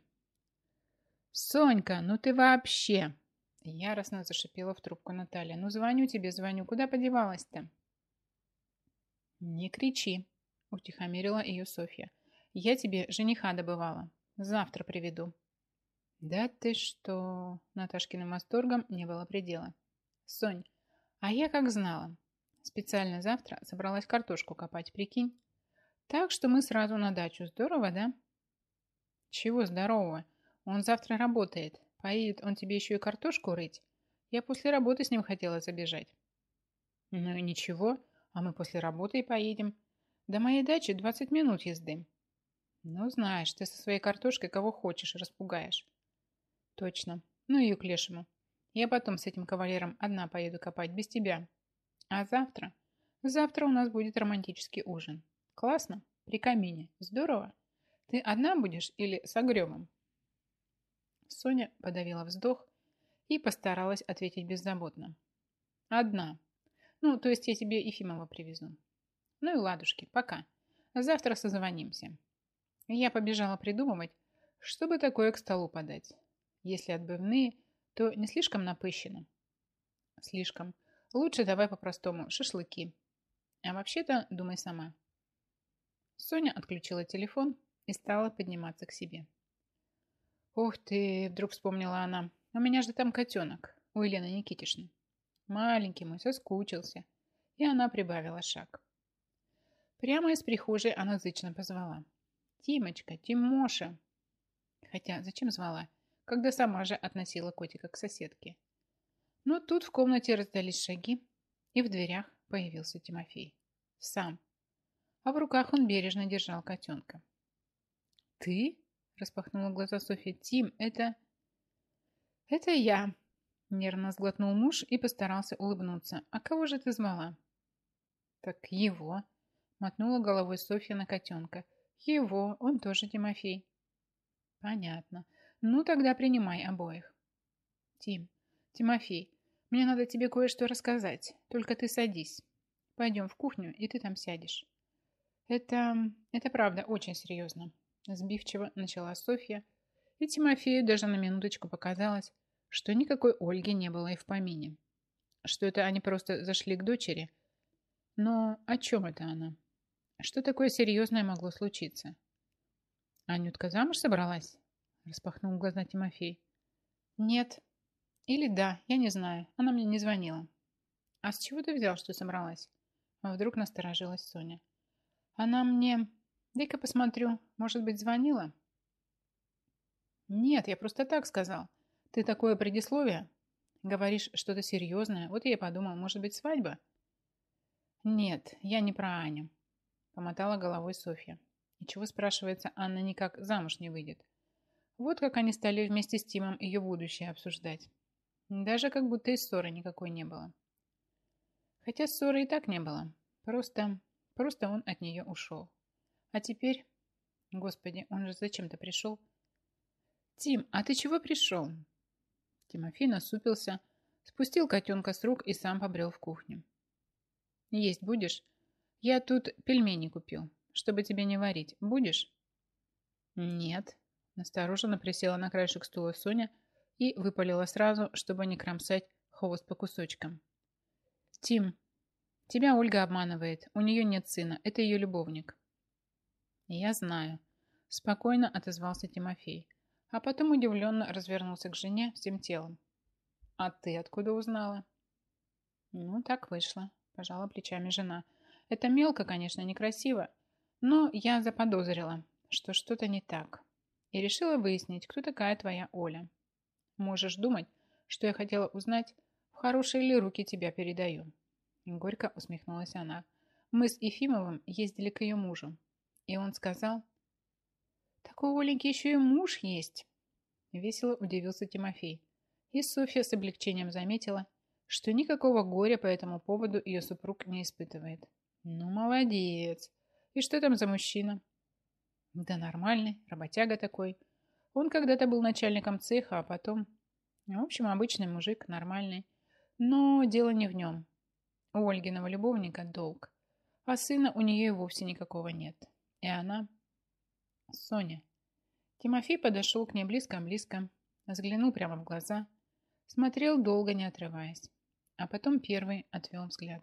«Сонька, ну ты вообще!» Яростно зашипела в трубку Наталья. «Ну звоню тебе, звоню. Куда подевалась-то?» «Не кричи», утихомирила ее Софья. «Я тебе жениха добывала. Завтра приведу». «Да ты что?» Наташкиным восторгом не было предела. «Сонь, а я как знала. Специально завтра собралась картошку копать, прикинь. Так что мы сразу на дачу. Здорово, да?» «Чего здорового? Он завтра работает. Поедет он тебе еще и картошку рыть. Я после работы с ним хотела забежать». «Ну и ничего, а мы после работы и поедем. До моей дачи 20 минут езды». «Ну, знаешь, ты со своей картошкой кого хочешь распугаешь». «Точно. Ну ее к лешему. Я потом с этим кавалером одна поеду копать, без тебя. А завтра? Завтра у нас будет романтический ужин. Классно? При камине. Здорово? Ты одна будешь или с Огревым?» Соня подавила вздох и постаралась ответить беззаботно. «Одна. Ну, то есть я тебе Ефимова привезу. Ну и ладушки, пока. Завтра созвонимся». Я побежала придумывать, чтобы такое к столу подать. Если отбивные, то не слишком напыщенно. Слишком. Лучше давай по-простому, шашлыки. А вообще-то думай сама. Соня отключила телефон и стала подниматься к себе. «Ух ты!» – вдруг вспомнила она. «У меня же там котенок у Елены Никитишны. Маленький мой, соскучился». И она прибавила шаг. Прямо из прихожей она зычно позвала. «Тимочка, Тимоша!» Хотя зачем звала, когда сама же относила котика к соседке. Но тут в комнате раздались шаги, и в дверях появился Тимофей. Сам. А в руках он бережно держал котенка. «Ты?» – распахнула глаза Софья. «Тим, это...» «Это я!» – нервно сглотнул муж и постарался улыбнуться. «А кого же ты звала?» «Так его!» – мотнула головой Софья на котенка. «Его, он тоже Тимофей». «Понятно. Ну, тогда принимай обоих». Тимофей, мне надо тебе кое-что рассказать. Только ты садись. Пойдем в кухню, и ты там сядешь». Это правда очень серьезно», – сбивчиво начала Софья, и Тимофею даже на минуточку показалось, что никакой Ольги не было и в помине, что это они просто зашли к дочери. Но о чем это она? Что такое серьезное могло случиться? «Анютка замуж собралась?» – распахнул глаза Тимофей. «Нет. Или да, я не знаю. Она мне не звонила». «А с чего ты взял, что собралась?» Вдруг насторожилась Соня. «Она мне... Дай-ка посмотрю. Может быть, звонила?» «Нет, я просто так сказал. Ты такое предисловие. Говоришь что-то серьезное. Вот я и подумал, может быть, свадьба?» «Нет, я не про Аню», – помотала головой Софья. «И чего, спрашивается, Анна никак замуж не выйдет?» Вот как они стали вместе с Тимом ее будущее обсуждать. Даже как будто и ссоры никакой не было. Хотя ссоры и так не было. Просто он от нее ушел. А теперь... Господи, он же зачем-то пришел. «Тим, а ты чего пришел?» Тимофей насупился, спустил котенка с рук и сам побрел в кухню. «Есть будешь? Я тут пельмени купил, чтобы тебе не варить. Будешь?» «Нет». Настороженно присела на краешек стула Соня и выпалила сразу, чтобы не кромсать хвост по кусочкам. «Тим, тебя Ольга обманывает. У нее нет сына. Это ее любовник». «Я знаю», – спокойно отозвался Тимофей, а потом удивленно развернулся к жене всем телом. «А ты откуда узнала?» «Ну, так вышло», – пожала плечами жена. «Это мелко, конечно, некрасиво, но я заподозрила, что что-то не так, и решила выяснить, кто такая твоя Оля. Можешь думать, что я хотела узнать, в хорошие ли руки тебя передаю». Горько усмехнулась она. «Мы с Ефимовым ездили к ее мужу, и он сказал...» «Так у Оленьки еще и муж есть!» Весело удивился Тимофей. И Софья с облегчением заметила, что никакого горя по этому поводу ее супруг не испытывает. «Ну, молодец! И что там за мужчина?» «Да нормальный, работяга такой. Он когда-то был начальником цеха, а потом... В общем, обычный мужик, нормальный. Но дело не в нем. У Ольгиного любовника долг, а сына у нее и вовсе никакого нет. И она... Соня». Тимофей подошел к ней близко-близко, взглянул прямо в глаза, смотрел долго, не отрываясь, а потом первый отвел взгляд.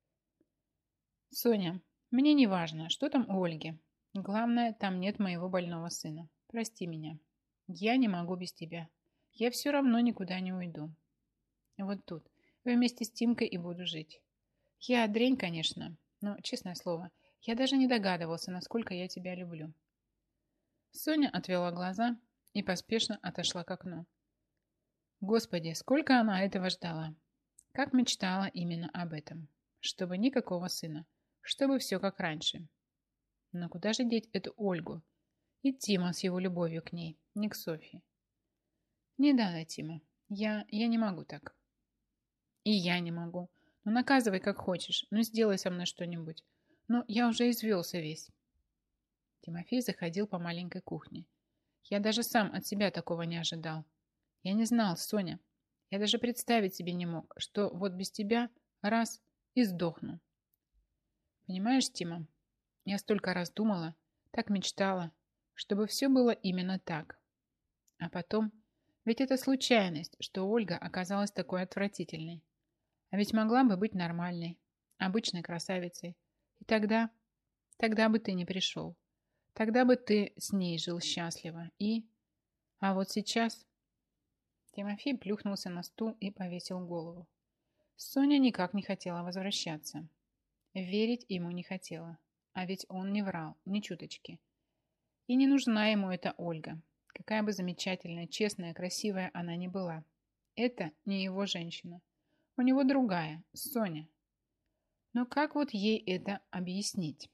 «Соня, мне не важно, что там у Ольги. Главное, там нет моего больного сына. Прости меня. Я не могу без тебя. Я все равно никуда не уйду. Вот тут, вместе с Тимкой и буду жить. Я дрянь, конечно, но, честное слово, я даже не догадывался, насколько я тебя люблю». Соня отвела глаза и поспешно отошла к окну. Господи, сколько она этого ждала. Как мечтала именно об этом. Чтобы никакого сына. Чтобы все как раньше. Но куда же деть эту Ольгу? И Тима с его любовью к ней, не к Софье. Не надо, Тима. Я не могу так. И я не могу. Ну наказывай как хочешь. Ну сделай со мной что-нибудь. Но я уже извелся весь. Тимофей заходил по маленькой кухне. Я даже сам от себя такого не ожидал. Я не знал, Соня. Я даже представить себе не мог, что вот без тебя раз и сдохну. Понимаешь, Тима, я столько раз думала, так мечтала, чтобы все было именно так. А потом, ведь это случайность, что Ольга оказалась такой отвратительной. А ведь могла бы быть нормальной, обычной красавицей. И тогда бы ты не пришел. Тогда бы ты с ней жил счастливо. А вот сейчас... Тимофей плюхнулся на стул и повесил голову. Соня никак не хотела возвращаться. Верить ему не хотела. А ведь он не врал, ни чуточки. И не нужна ему эта Ольга. Какая бы замечательная, честная, красивая она ни была. Это не его женщина. У него другая, Соня. Но как вот ей это объяснить?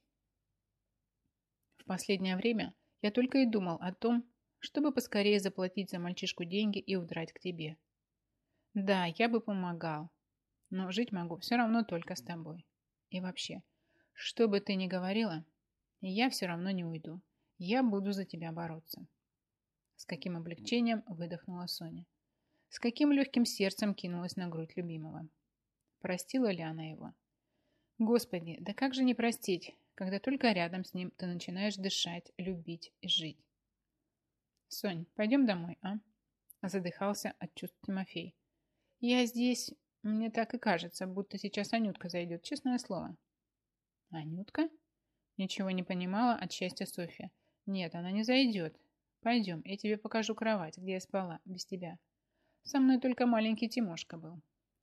В последнее время я только и думал о том, чтобы поскорее заплатить за мальчишку деньги и удрать к тебе. Да, я бы помогал, но жить могу все равно только с тобой. И вообще, что бы ты ни говорила, я все равно не уйду. Я буду за тебя бороться. С каким облегчением выдохнула Соня. С каким легким сердцем кинулась на грудь любимого. Простила ли она его? Господи, да как же не простить, когда только рядом с ним ты начинаешь дышать, любить и жить. Сонь, пойдем домой, а? Задыхался от чувств Тимофей. Я здесь, мне так и кажется, будто сейчас Анютка зайдет, честное слово. Анютка? Ничего не понимала от счастья Софья. Нет, она не зайдет. Пойдем, я тебе покажу кровать, где я спала, без тебя. Со мной только маленький Тимошка был.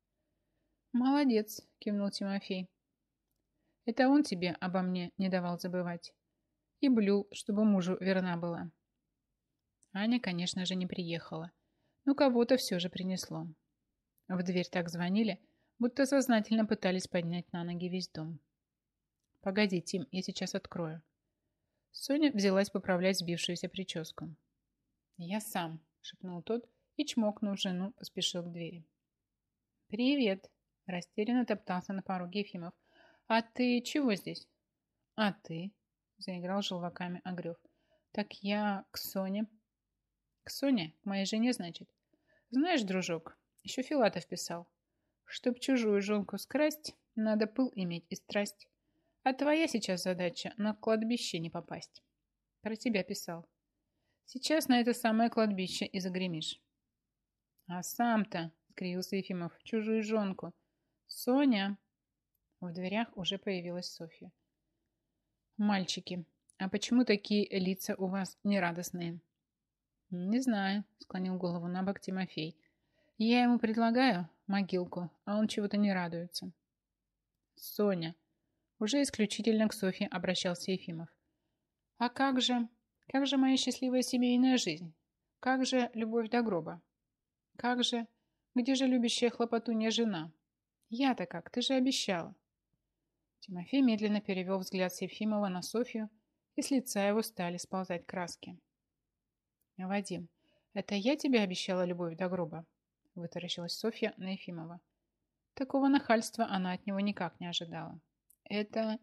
Молодец, кивнул Тимофей. Это он тебе обо мне не давал забывать. И блюл, чтобы мужу верна была. Аня, конечно же, не приехала. Но кого-то все же принесло. В дверь так звонили, будто сознательно пытались поднять на ноги весь дом. «Погоди, Тим, я сейчас открою». Соня взялась поправлять сбившуюся прическу. «Я сам», — шепнул тот и, чмокнув жену, поспешил к двери. «Привет», — растерянно топтался на пороге Ефимов. «А ты чего здесь?» «А ты?» — заиграл желваками Огрев. «Так я к Соне». «К Соне? К моей жене, значит?» «Знаешь, дружок, еще Филатов писал, чтоб чужую женку скрасть, надо пыл иметь и страсть. А твоя сейчас задача на кладбище не попасть. Про тебя писал. Сейчас на это самое кладбище и загремишь». «А сам-то», — скривился Ефимов, — «чужую женку». «Соня!» В дверях уже появилась Софья. «Мальчики, а почему такие лица у вас нерадостные?» «Не знаю», — склонил голову на бок Тимофей. «Я ему предлагаю могилку, а он чего-то не радуется». «Соня!» Уже исключительно к Софье обращался Ефимов. «А как же моя счастливая семейная жизнь? Как же любовь до гроба? Как же, где же любящая хлопотунья жена? Я-то как, ты же обещала». Тимофей медленно перевел взгляд с Ефимова на Софью, и с лица его стали сползать краски. «Вадим, это я тебе обещала любовь до гроба?» Вытаращилась Софья на Ефимова. Такого нахальства она от него никак не ожидала. «Это...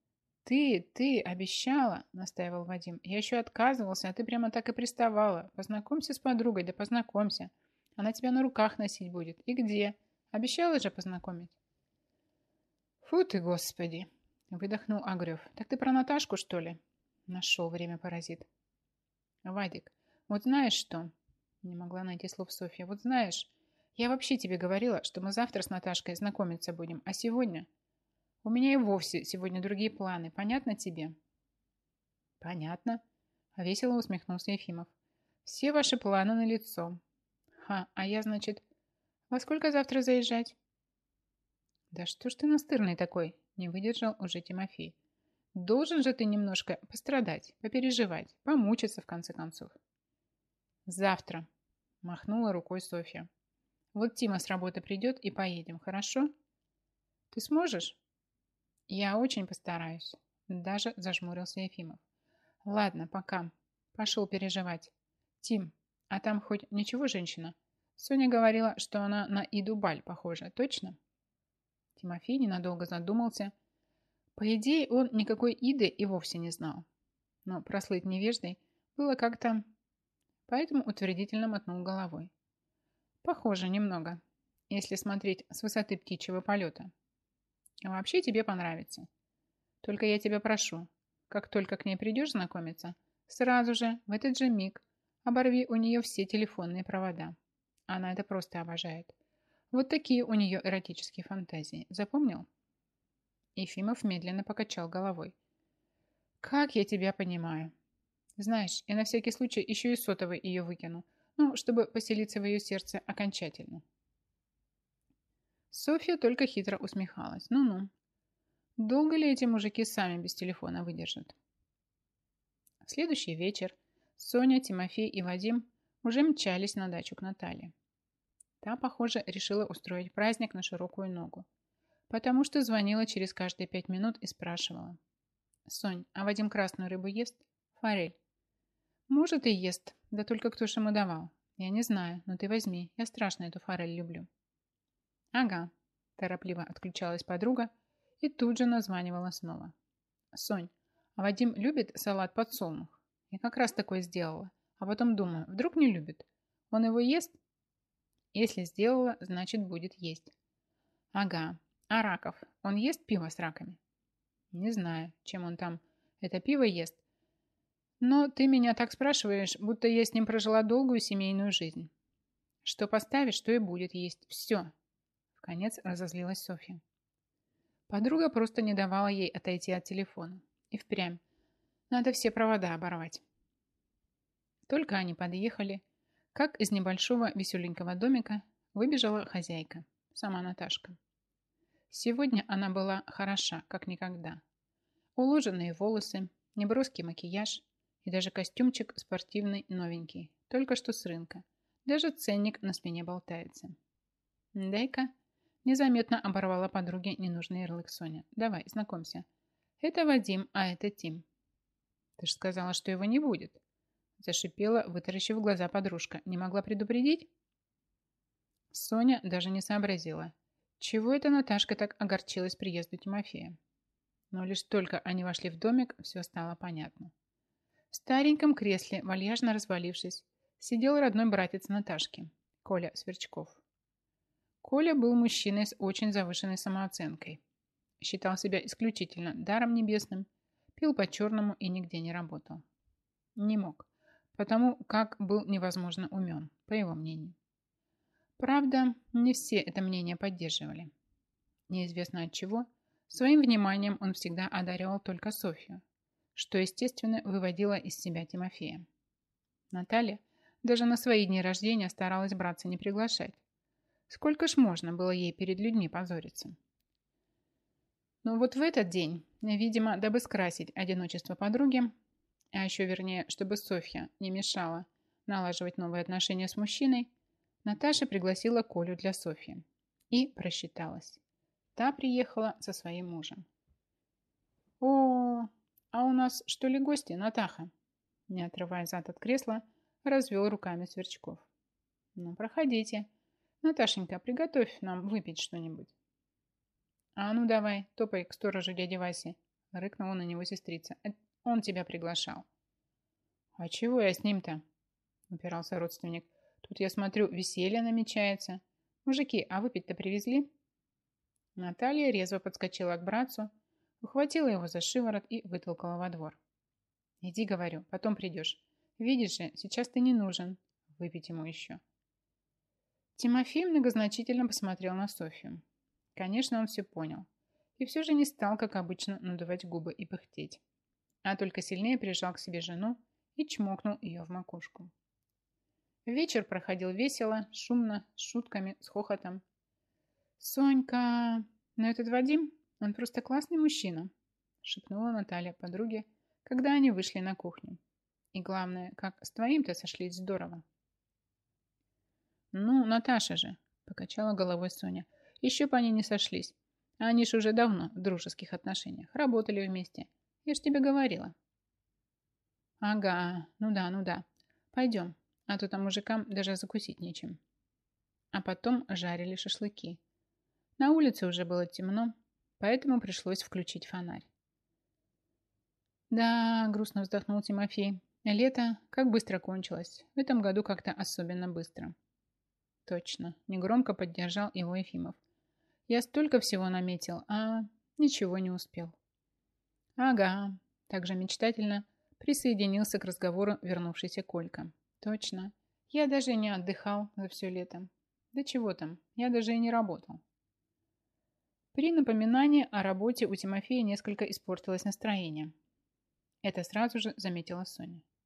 ты обещала», — настаивал Вадим. «Я еще отказывался, а ты прямо так и приставала. Познакомься с подругой, да познакомься. Она тебя на руках носить будет. И где? Обещала же познакомить». «Фу ты, господи!» — выдохнул Огрев. «Так ты про Наташку, что ли?» Нашел время паразит. «Вадик, вот знаешь что?» Не могла найти слов Софья. «Вот знаешь, я вообще тебе говорила, что мы завтра с Наташкой знакомиться будем, а сегодня... У меня и вовсе сегодня другие планы. Понятно тебе?» «Понятно», — весело усмехнулся Ефимов. «Все ваши планы налицо. Ха, а я, значит, во сколько завтра заезжать?» «Да что ж ты настырный такой?» — не выдержал уже Тимофей. «Должен же ты немножко пострадать, попереживать, помучиться в конце концов». «Завтра», — махнула рукой Софья. «Вот Тима с работы придет и поедем, хорошо? Ты сможешь?» «Я очень постараюсь», — даже зажмурился Ефимов. «Ладно, пока. Пошел переживать. Тим, а там хоть ничего женщина? Соня говорила, что она на Иду Баль похожа. Точно?» Тимофей ненадолго задумался. По идее, он никакой Иды и вовсе не знал. Но прослыть невеждой было как-то... Поэтому утвердительно мотнул головой. «Похоже немного, если смотреть с высоты птичьего полета. А вообще тебе понравится. Только я тебя прошу, как только к ней придешь знакомиться, сразу же, в этот же миг, оборви у нее все телефонные провода. Она это просто обожает. Вот такие у нее эротические фантазии. Запомнил?» Ефимов медленно покачал головой. «Как я тебя понимаю. Знаешь, я на всякий случай еще и сотовый ее выкину. Ну, чтобы поселиться в ее сердце окончательно. Софья только хитро усмехалась. Ну-ну. Долго ли эти мужики сами без телефона выдержат? В следующий вечер Соня, Тимофей и Вадим уже мчались на дачу к Наталье. Та, похоже, решила устроить праздник на широкую ногу, потому что звонила через каждые 5 минут и спрашивала. «Сонь, а Вадим красную рыбу ест? Форель?» «Может, и ест, да только кто ж ему давал? Я не знаю, но ты возьми, я страшно эту форель люблю». «Ага», – торопливо отключалась подруга и тут же названивала снова. «Сонь, а Вадим любит салат подсолнух? Я как раз такой сделала, а потом думаю, вдруг не любит. Он его ест?» «Если сделала, значит будет есть». «Ага, а раков? Он ест пиво с раками?» «Не знаю, чем он там это пиво ест. Но ты меня так спрашиваешь, будто я с ним прожила долгую семейную жизнь. Что поставишь, то и будет есть. Все». Вконец разозлилась Софья. Подруга просто не давала ей отойти от телефона. И впрямь. Надо все провода оборвать. Только они подъехали, как из небольшого веселенького домика выбежала хозяйка, сама Наташка. Сегодня она была хороша, как никогда. Уложенные волосы, неброский макияж и даже костюмчик спортивный новенький, только что с рынка. Даже ценник на спине болтается. «Дай-ка», незаметно оборвала подруге ненужный ярлык Соня. «Давай, знакомься. Это Вадим, а это Тим». «Ты же сказала, что его не будет», зашипела, вытаращив глаза подружка. «Не могла предупредить?» Соня даже не сообразила, чего это Наташка так огорчилась приезду Тимофея. Но лишь только они вошли в домик, все стало понятно. В стареньком кресле, вальяжно развалившись, сидел родной братец Наташки, Коля Сверчков. Коля был мужчиной с очень завышенной самооценкой. Считал себя исключительно даром небесным, пил по-черному и нигде не работал. Не мог, потому как был невозможно умен, по его мнению. Правда, не все это мнение поддерживали. Неизвестно от чего, своим вниманием он всегда одаривал только Софью, что, естественно, выводило из себя Тимофея. Наталья даже на свои дни рождения старалась братца не приглашать. Сколько ж можно было ей перед людьми позориться? Но вот в этот день, видимо, дабы скрасить одиночество подруги, а еще вернее, чтобы Софья не мешала налаживать новые отношения с мужчиной, Наташа пригласила Колю для Софьи и просчиталась. Та приехала со своим мужем. «О, а у нас что ли гости, Натаха?» Не отрывая зад от кресла, развел руками Сверчков. «Ну, проходите. Наташенька, приготовь нам выпить что-нибудь». «А ну давай, топай к сторожу дяди Васе», рыкнула на него сестрица. «Он тебя приглашал». «А чего я с ним-то?» упирался родственник. «Тут, я смотрю, веселье намечается. Мужики, а выпить-то привезли?» Наталья резво подскочила к братцу, ухватила его за шиворот и вытолкала во двор. «Иди, говорю, потом придешь. Видишь же, сейчас ты не нужен. Выпить ему еще». Тимофей многозначительно посмотрел на Софью. Конечно, он все понял. И все же не стал, как обычно, надувать губы и пыхтеть. А только сильнее прижал к себе жену и чмокнул ее в макушку. Вечер проходил весело, шумно, с шутками, с хохотом. «Сонька, но этот Вадим, он просто классный мужчина», шепнула Наталья подруге, когда они вышли на кухню. «И главное, как с твоим-то сошлись здорово». «Ну, Наташа же», покачала головой Соня, еще бы они не сошлись. Они ж уже давно в дружеских отношениях, работали вместе. Я ж тебе говорила». «Ага, ну да. Пойдем, а то там мужикам даже закусить нечем». А потом жарили шашлыки. На улице уже было темно, поэтому пришлось включить фонарь. «Да», — грустно вздохнул Тимофей, — «лето как быстро кончилось. В этом году как-то особенно быстро». «Точно», — негромко поддержал его Ефимов. «Я столько всего наметил, а ничего не успел». «Ага», — также мечтательно присоединился к разговору вернувшийся Колька. «Точно. Я даже не отдыхал за все лето. Да чего там, я даже и не работал». При напоминании о работе у Тимофея несколько испортилось настроение. Это сразу же заметила Соня.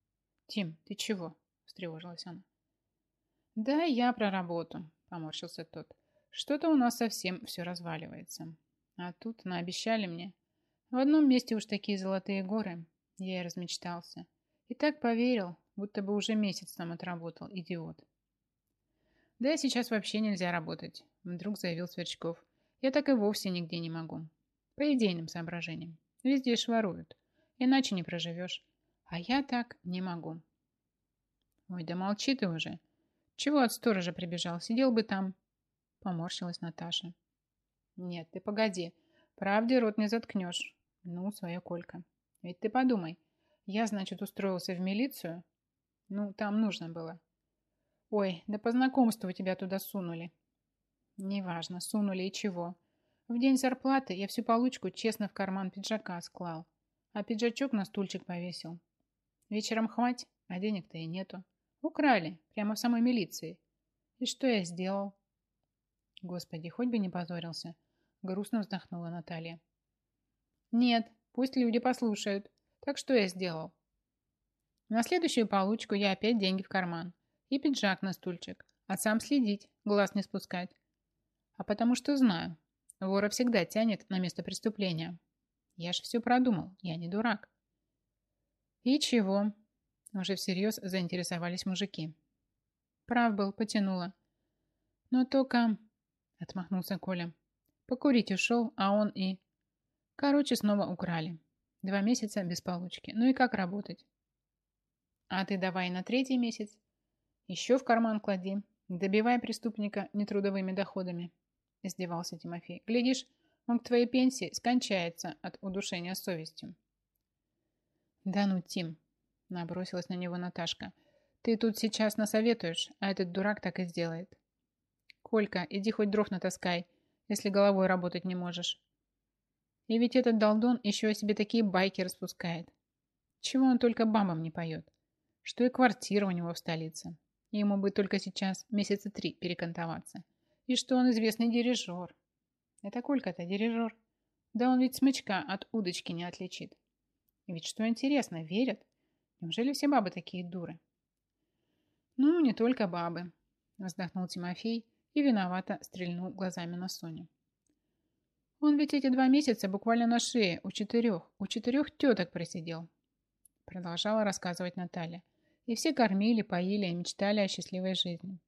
Тим, ты чего? Встревожилась она. Да, я про работу, поморщился тот. Что-то у нас совсем все разваливается. А тут наобещали мне. В одном месте уж такие золотые горы. Я и размечтался. И так поверил, будто бы уже месяц там отработал, идиот. Да, сейчас вообще нельзя работать, вдруг заявил Сверчков. Я так и вовсе нигде не могу. По идейным соображениям. Везде ж воруют. Иначе не проживешь. А я так не могу. Ой, да молчи ты уже. Чего от сторожа прибежал? Сидел бы там. Поморщилась Наташа. Нет, ты погоди. Правде рот не заткнешь. Ну, своя Колька. Ведь ты подумай. Я, значит, устроился в милицию. Ну, там нужно было. Ой, да по знакомству тебя туда сунули. Неважно, сунули и чего. В день зарплаты я всю получку честно в карман пиджака склал, а пиджачок на стульчик повесил. Вечером хвать, а денег-то и нету. Украли, прямо в самой милиции. И что я сделал? Господи, хоть бы не позорился. Грустно вздохнула Наталья. Нет, пусть люди послушают. Так что я сделал? На следующую получку я опять деньги в карман. И пиджак на стульчик. А сам следить, глаз не спускать. А потому что знаю, вора всегда тянет на место преступления. Я ж все продумал, я не дурак. И чего? Уже всерьез заинтересовались мужики. Прав был, потянуло. Но только... Отмахнулся Коля. Покурить ушел, а он и... Короче, снова украли. 2 месяца без получки. Ну и как работать? А ты давай на 3-й месяц. Еще в карман клади. Добивай преступника нетрудовыми доходами. Издевался Тимофей. Глядишь, он к твоей пенсии скончается от удушения совестью. Да ну, Тим, набросилась на него Наташка. Ты тут сейчас насоветуешь, а этот дурак так и сделает. Колька, иди хоть дров натаскай, если головой работать не можешь. И ведь этот долдон еще о себе такие байки распускает. Чего он только бабам не поет? Что и квартира у него в столице. Ему бы только сейчас месяца 3 перекантоваться. И что он известный дирижер. Это Колька-то дирижер. Да он ведь смычка от удочки не отличит. И ведь что интересно, верят? Неужели все бабы такие дуры? Ну, не только бабы, вздохнул Тимофей и виновато стрельнул глазами на Соню. Он ведь эти 2 месяца буквально на шее у четырех теток просидел. Продолжала рассказывать Наталья. И все кормили, поили и мечтали о счастливой жизни.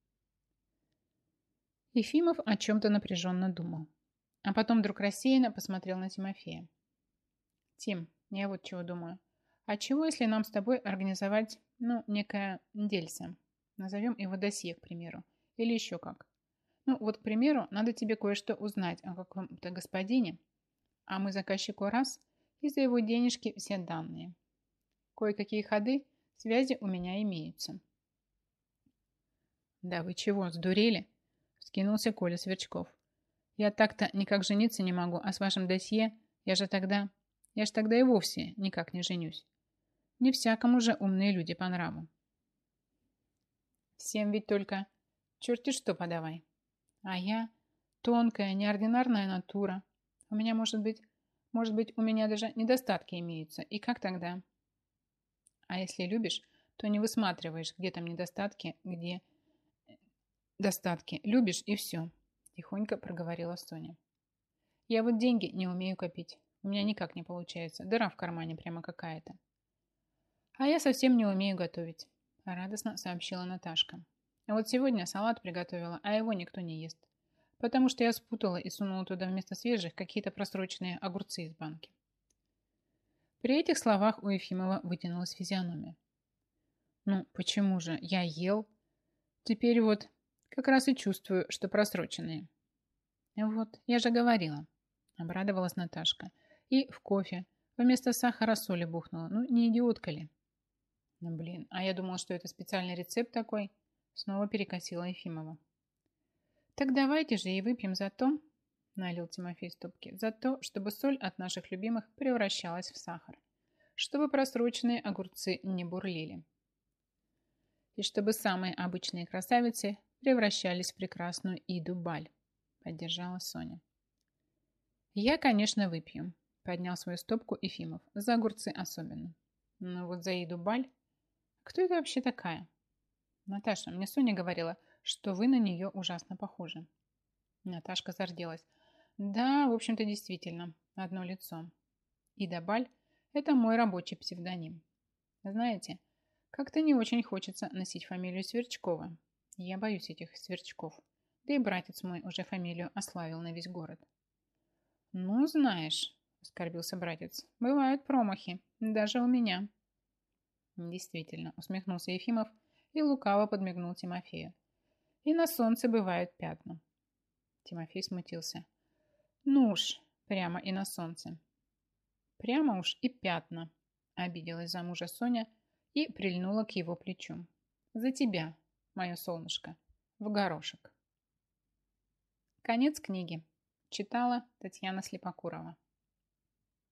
Ефимов о чем-то напряженно думал. А потом вдруг рассеянно посмотрел на Тимофея. Тим, я вот чего думаю. А чего, если нам с тобой организовать, некое дельце? Назовем его досье, к примеру. Или еще как. Ну, вот, к примеру, надо тебе кое-что узнать о каком-то господине, а мы заказчику раз, и за его денежки все данные. Кое-какие ходы, связи у меня имеются. Да вы чего, сдурели? Вскинулся Коля Сверчков. Я так-то никак жениться не могу, а с вашим досье я ж тогда и вовсе никак не женюсь. Не всякому же умные люди по нраву. Всем ведь только черти что подавай. А я тонкая, неординарная натура. У меня, может быть, у меня даже недостатки имеются. И как тогда? А если любишь, то не высматриваешь, где там недостатки, где достатки. Любишь и все. Тихонько проговорила Соня. Я вот деньги не умею копить. У меня никак не получается. Дыра в кармане прямо какая-то. А я совсем не умею готовить. Радостно сообщила Наташка. А вот сегодня салат приготовила, а его никто не ест. Потому что я спутала и сунула туда вместо свежих какие-то просроченные огурцы из банки. При этих словах у Ефимова вытянулась физиономия. Ну, почему же? Я ел. Теперь вот как раз и чувствую, что просроченные. Вот, я же говорила. Обрадовалась Наташка. И в кофе вместо сахара соли бухнула. Ну, не идиотка ли? Ну, блин, а я думала, что это специальный рецепт такой. Снова перекосила Ефимова. Так давайте же и выпьем за то, налил Тимофей стопки, за то, чтобы соль от наших любимых превращалась в сахар. Чтобы просроченные огурцы не бурлили. И чтобы самые обычные красавицы превращались в прекрасную Иду Баль, поддержала Соня. Я, конечно, выпью, поднял свою стопку Ефимов, за огурцы особенно. Но вот за Иду Баль, кто это вообще такая? Наташа, мне Соня говорила, что вы на нее ужасно похожи. Наташка зарделась. Да, в общем-то, действительно, одно лицо. Ида Баль– это мой рабочий псевдоним. Знаете, как-то не очень хочется носить фамилию Сверчкова. Я боюсь этих Сверчков. Да и братец мой уже фамилию ославил на весь город. Ну, знаешь, оскорбился братец, бывают промахи, даже у меня. Действительно, усмехнулся Ефимов и лукаво подмигнул Тимофею. И на солнце бывают пятна. Тимофей смутился. Ну уж, прямо и на солнце. Прямо уж и пятна, обиделась за мужа Соня и прильнула к его плечу. За тебя, мое солнышко, в горошек. Конец книги. Читала Татьяна Слепокурова.